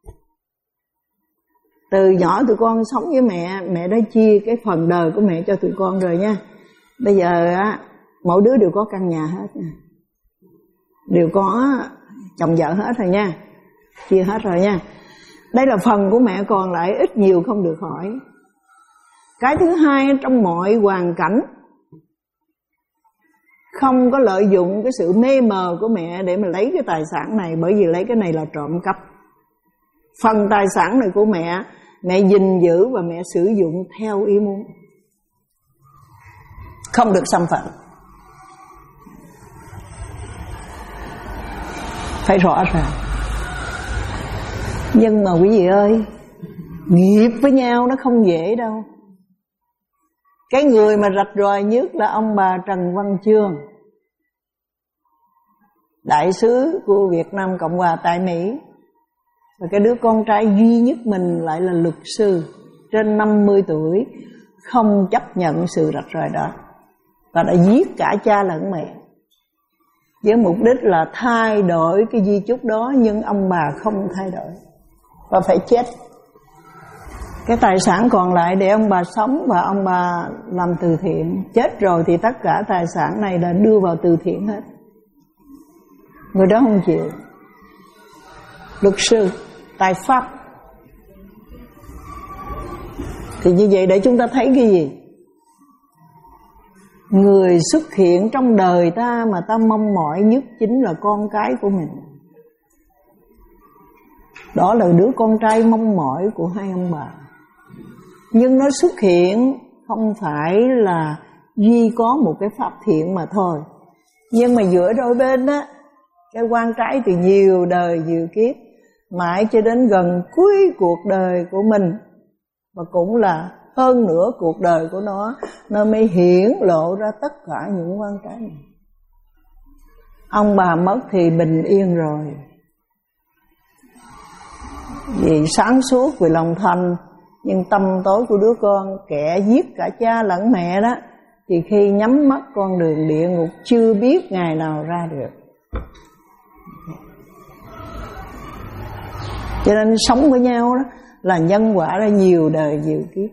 Từ nhỏ tụi con sống với mẹ, mẹ đã chia cái phần đời của mẹ cho tụi con rồi nha. Bây giờ á, mỗi đứa đều có căn nhà hết nha, đều có chồng vợ hết rồi nha, chia hết rồi nha. Đây là phần của mẹ còn lại, ít nhiều không được hỏi. Cái thứ hai, trong mọi hoàn cảnh không có lợi dụng cái sự mê mờ của mẹ để mà lấy cái tài sản này, bởi vì lấy cái này là trộm cắp. Phần tài sản này của mẹ, mẹ gìn giữ và mẹ sử dụng theo ý muốn, không được xâm phạm. Phải rõ ràng. Nhưng mà quý vị ơi, nghiệp với nhau nó không dễ đâu. Cái người mà rạch ròi nhất là ông bà Trần Văn Chương, đại sứ của Việt Nam Cộng Hòa tại Mỹ. Và cái đứa con trai duy nhất mình lại là luật sư, trên năm mươi tuổi, không chấp nhận sự rạch ròi đó, và đã giết cả cha lẫn mẹ, với mục đích là thay đổi cái di chúc đó. Nhưng ông bà không thay đổi và phải chết. Cái tài sản còn lại để ông bà sống và ông bà làm từ thiện. Chết rồi thì tất cả tài sản này là đưa vào từ thiện hết. Người đó không chịu. Luật sư, tài pháp. Thì như vậy để chúng ta thấy cái gì? Người xuất hiện trong đời ta mà ta mong mỏi nhất chính là con cái của mình. Đó là đứa con trai mong mỏi của hai ông bà. Nhưng nó xuất hiện không phải là duy có một cái pháp thiện mà thôi. Nhưng mà giữa đôi bên á, cái quan trái từ nhiều đời nhiều kiếp, mãi cho đến gần cuối cuộc đời của mình, và cũng là hơn nữa cuộc đời của nó, nó mới hiển lộ ra tất cả những quan trái này. Ông bà mất thì bình yên rồi, vì sáng suốt, vì lòng thành. Nhưng tâm tối của đứa con, kẻ giết cả cha lẫn mẹ đó, thì khi nhắm mắt con đường địa ngục chưa biết ngày nào ra được. Cho nên sống với nhau đó là nhân quả ra nhiều đời nhiều kiếp.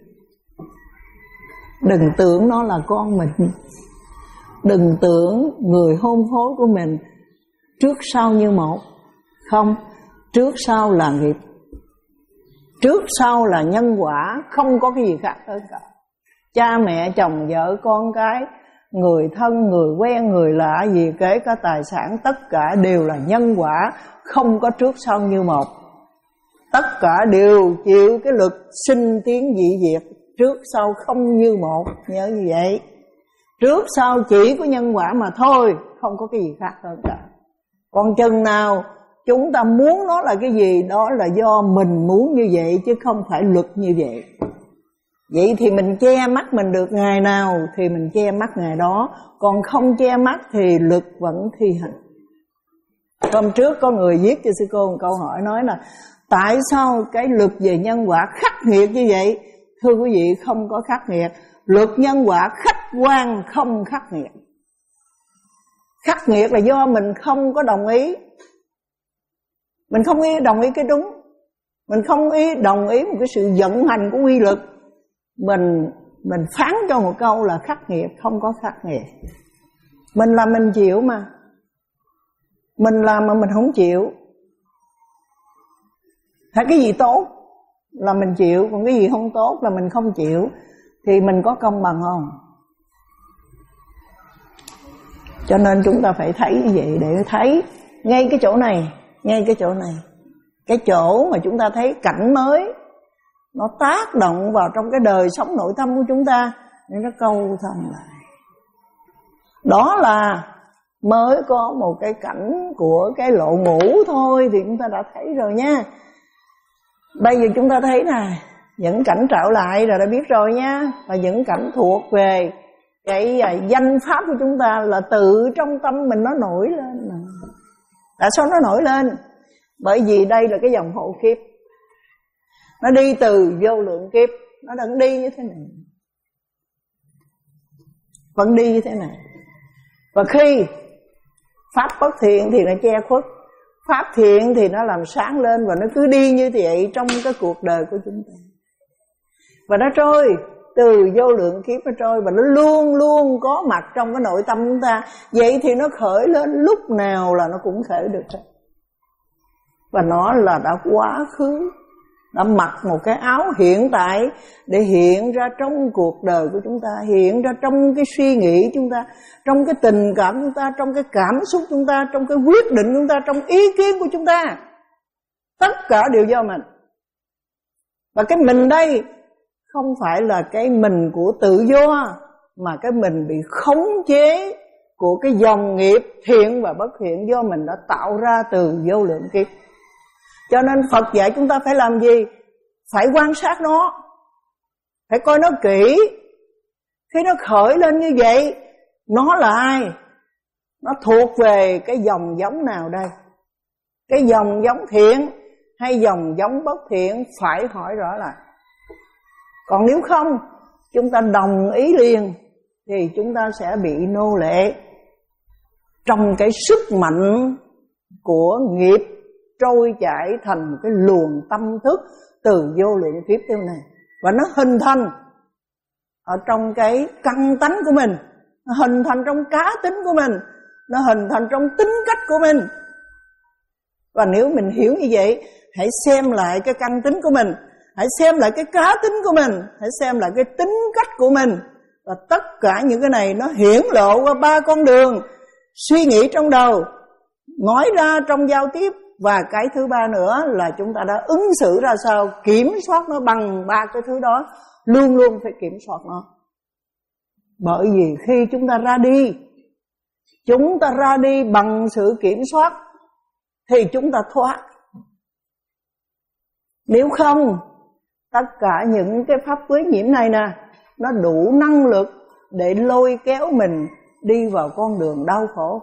Đừng tưởng nó là con mình, đừng tưởng người hôn phối của mình trước sau như một. Không, trước sau là nghiệp, trước sau là nhân quả, không có cái gì khác hết cả. Cha mẹ, chồng vợ, con cái, người thân, người quen, người lạ gì, kể cả tài sản, tất cả đều là nhân quả, không có trước sau như một. Tất cả đều chịu cái luật sinh tiến dị diệt, trước sau không như một. Nhớ như vậy. Trước sau chỉ có nhân quả mà thôi, không có cái gì khác hơn cả. Còn chừng nào chúng ta muốn nó là cái gì, đó là do mình muốn như vậy, chứ không phải luật như vậy. Vậy thì mình che mắt mình được ngày nào thì mình che mắt ngày đó, còn không che mắt thì luật vẫn thi hành. Hôm trước có người viết cho sư cô một câu hỏi nói là tại sao cái luật về nhân quả khắc nghiệt như vậy? Thưa quý vị, không có khắc nghiệt. Luật nhân quả khách quan không khắc nghiệt. Khắc nghiệt là do mình không có đồng ý. Mình không ý đồng ý cái đúng, mình không ý đồng ý một cái sự vận hành của quy luật. Mình mình phán cho một câu là khắc nghiệt, không có khắc nghiệt. Mình làm mình chịu mà. Mình làm mà mình không chịu. Hay cái gì tốt là mình chịu, còn cái gì không tốt là mình không chịu, thì mình có công bằng không? Cho nên chúng ta phải thấy như vậy, để thấy ngay cái chỗ này, ngay cái chỗ này, cái chỗ mà chúng ta thấy cảnh mới nó tác động vào trong cái đời sống nội tâm của chúng ta, nên nó câu thông lại. Đó là mới có một cái cảnh của cái lộ ngũ thôi, thì chúng ta đã thấy rồi nha. Bây giờ chúng ta thấy nè, những cảnh trở lại rồi đã biết rồi nha. Và những cảnh thuộc về cái danh pháp của chúng ta là tự trong tâm mình nó nổi lên. Tại sao nó nổi lên? Bởi vì đây là cái dòng hộ kiếp, nó đi từ vô lượng kiếp, nó vẫn đi như thế này, vẫn đi như thế này. Và khi pháp bất thiện thì nó che khuất, pháp thiện thì nó làm sáng lên, và nó cứ đi như vậy trong cái cuộc đời của chúng ta. Và nó trôi từ vô lượng kiếp, nó trôi và nó luôn luôn có mặt trong cái nội tâm chúng ta. Vậy thì nó khởi lên lúc nào là nó cũng khởi được. Và nó là đã quá khứ, đã mặc một cái áo hiện tại để hiện ra trong cuộc đời của chúng ta, hiện ra trong cái suy nghĩ chúng ta, trong cái tình cảm chúng ta, trong cái cảm xúc chúng ta, trong cái quyết định chúng ta, trong ý kiến của chúng ta. Tất cả đều do mình. Và cái mình đây không phải là cái mình của tự do, mà cái mình bị khống chế của cái dòng nghiệp thiện và bất thiện do mình đã tạo ra từ vô lượng kiếp. Cho nên Phật dạy chúng ta phải làm gì? Phải quan sát nó, phải coi nó kỹ. Khi nó khởi lên như vậy, nó là ai? Nó thuộc về cái dòng giống nào đây? Cái dòng giống thiện hay dòng giống bất thiện? Phải hỏi rõ lại. Còn nếu không, chúng ta đồng ý liền thì chúng ta sẽ bị nô lệ trong cái sức mạnh của nghiệp trôi chảy thành một cái luồng tâm thức từ vô lượng kiếp tiêu này. và nó hình thành ở trong cái căn tánh của mình, nó hình thành trong cá tính của mình, nó hình thành trong tính cách của mình. Và nếu mình hiểu như vậy, hãy xem lại cái căn tính của mình, hãy xem lại cái cá tính của mình, hãy xem lại cái tính cách của mình. Và tất cả những cái này nó hiển lộ qua ba con đường: suy nghĩ trong đầu, nói ra trong giao tiếp, và cái thứ ba nữa là chúng ta đã ứng xử ra sao, kiểm soát nó bằng ba cái thứ đó. Luôn luôn phải kiểm soát nó. Bởi vì khi chúng ta ra đi, chúng ta ra đi bằng sự kiểm soát thì chúng ta thoát. Nếu không, tất cả những cái pháp quấy nhiễm này nè, nó đủ năng lực để lôi kéo mình đi vào con đường đau khổ.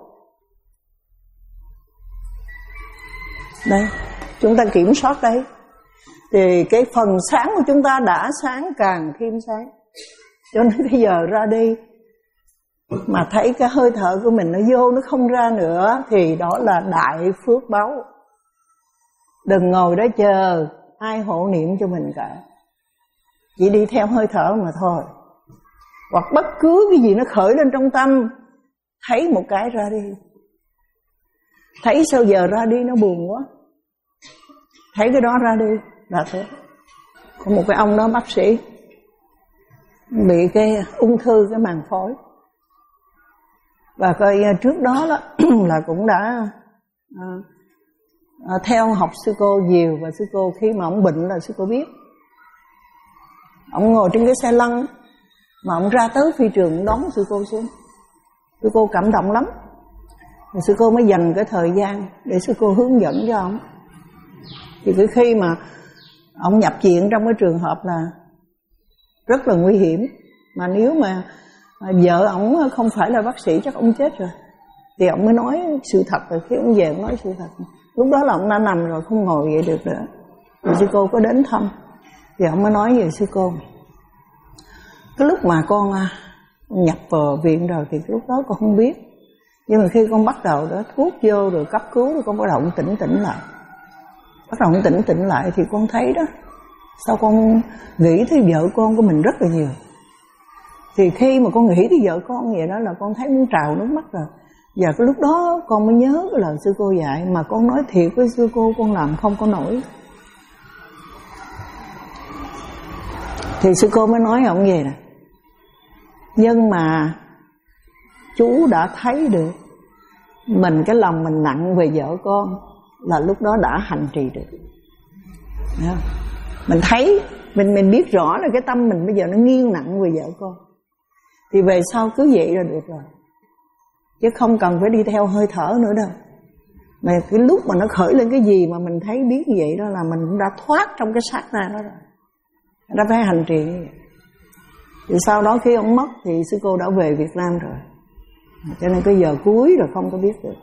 Đây, chúng ta kiểm soát đây, thì cái phần sáng của chúng ta đã sáng càng thêm sáng. Cho nên cái giờ ra đi mà thấy cái hơi thở của mình nó vô, nó không ra nữa, thì đó là đại phước báu. Đừng ngồi đó chờ ai hộ niệm cho mình cả, chỉ đi theo hơi thở mà thôi. Hoặc bất cứ cái gì nó khởi lên trong tâm, thấy một cái ra đi. Thấy sao giờ ra đi nó buồn quá, thấy cái đó ra đi là thế. Có một cái ông đó bác sĩ bị cái ung thư cái màng phổi, và coi trước đó, đó là cũng đã à, à, theo học sư cô nhiều. Và sư cô khi mà ông bệnh là sư cô biết. Ông ngồi trên cái xe lăn mà ông ra tới phi trường đón sư cô xuống. Sư cô cảm động lắm, và sư cô mới dành cái thời gian để sư cô hướng dẫn cho ông. Thì cái khi mà ông nhập viện trong cái trường hợp là rất là nguy hiểm, mà nếu mà vợ ông không phải là bác sĩ chắc ông chết rồi, thì ông mới nói sự thật. Rồi khi ông về ông nói sự thật, lúc đó là ông đã nằm rồi, không ngồi vậy được nữa. Rồi sư cô có đến thăm, thì ông mới nói về sư cô: cái lúc mà con nhập vào viện rồi thì lúc đó con không biết, nhưng mà khi con bắt đầu đó thuốc vô rồi cấp cứu, rồi con bắt đầu tỉnh tỉnh lại. Bắt đầu tỉnh tỉnh lại thì con thấy đó, sao con nghĩ tới vợ con của mình rất là nhiều. Thì khi mà con nghĩ tới vợ con vậy đó là con thấy muốn trào nước mắt rồi. Và cái lúc đó con mới nhớ cái lời sư cô dạy, mà con nói thiệt với sư cô, con làm không có nổi. Thì sư cô mới nói ông về nè: nhưng mà chú đã thấy được mình, cái lòng mình nặng về vợ con, là lúc đó đã hành trì được. Mình thấy, mình mình biết rõ là cái tâm mình bây giờ nó nghiêng nặng về vợ con, thì về sau cứ vậy là được rồi, chứ không cần phải đi theo hơi thở nữa đâu. Mà cái lúc mà nó khởi lên cái gì mà mình thấy biết như vậy đó là mình cũng đã thoát trong cái sát na đó rồi. Đã phải hành trì như vậy. Thì sau đó khi ông mất thì sư cô đã về Việt Nam rồi, cho nên cái giờ cuối rồi không có biết được.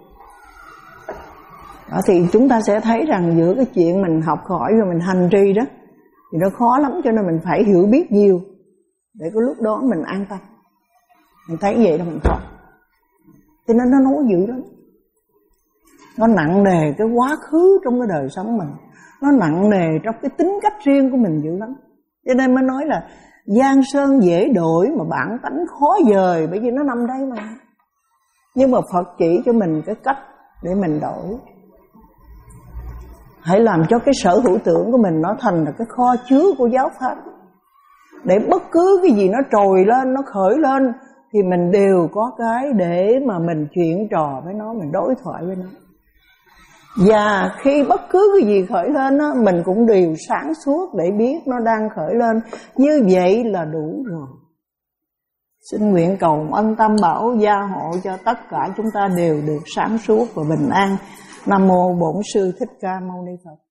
Đó, thì chúng ta sẽ thấy rằng giữa cái chuyện mình học hỏi và mình hành trì đó thì nó khó lắm, cho nên mình phải hiểu biết nhiều để cái lúc đó mình an tâm. Mình thấy vậy là mình thoát. Cho nên nó nói dữ lắm, nó nặng nề cái quá khứ trong cái đời sống mình, nó nặng nề trong cái tính cách riêng của mình dữ lắm. Cho nên mới nói là giang sơn dễ đổi mà bản tánh khó dời, bởi vì nó nằm đây mà. Nhưng mà Phật chỉ cho mình cái cách để mình đổi. Hãy làm cho cái sở hữu tưởng của mình nó thành là cái kho chứa của giáo pháp, để bất cứ cái gì nó trồi lên, nó khởi lên thì mình đều có cái để mà mình chuyện trò với nó, mình đối thoại với nó. Và khi bất cứ cái gì khởi lên đó, mình cũng đều sáng suốt để biết nó đang khởi lên. Như vậy là đủ rồi. Xin nguyện cầu ân Tam Bảo gia hộ cho tất cả chúng ta đều được sáng suốt và bình an. Nam mô Bổn Sư Thích Ca Mâu Ni Phật.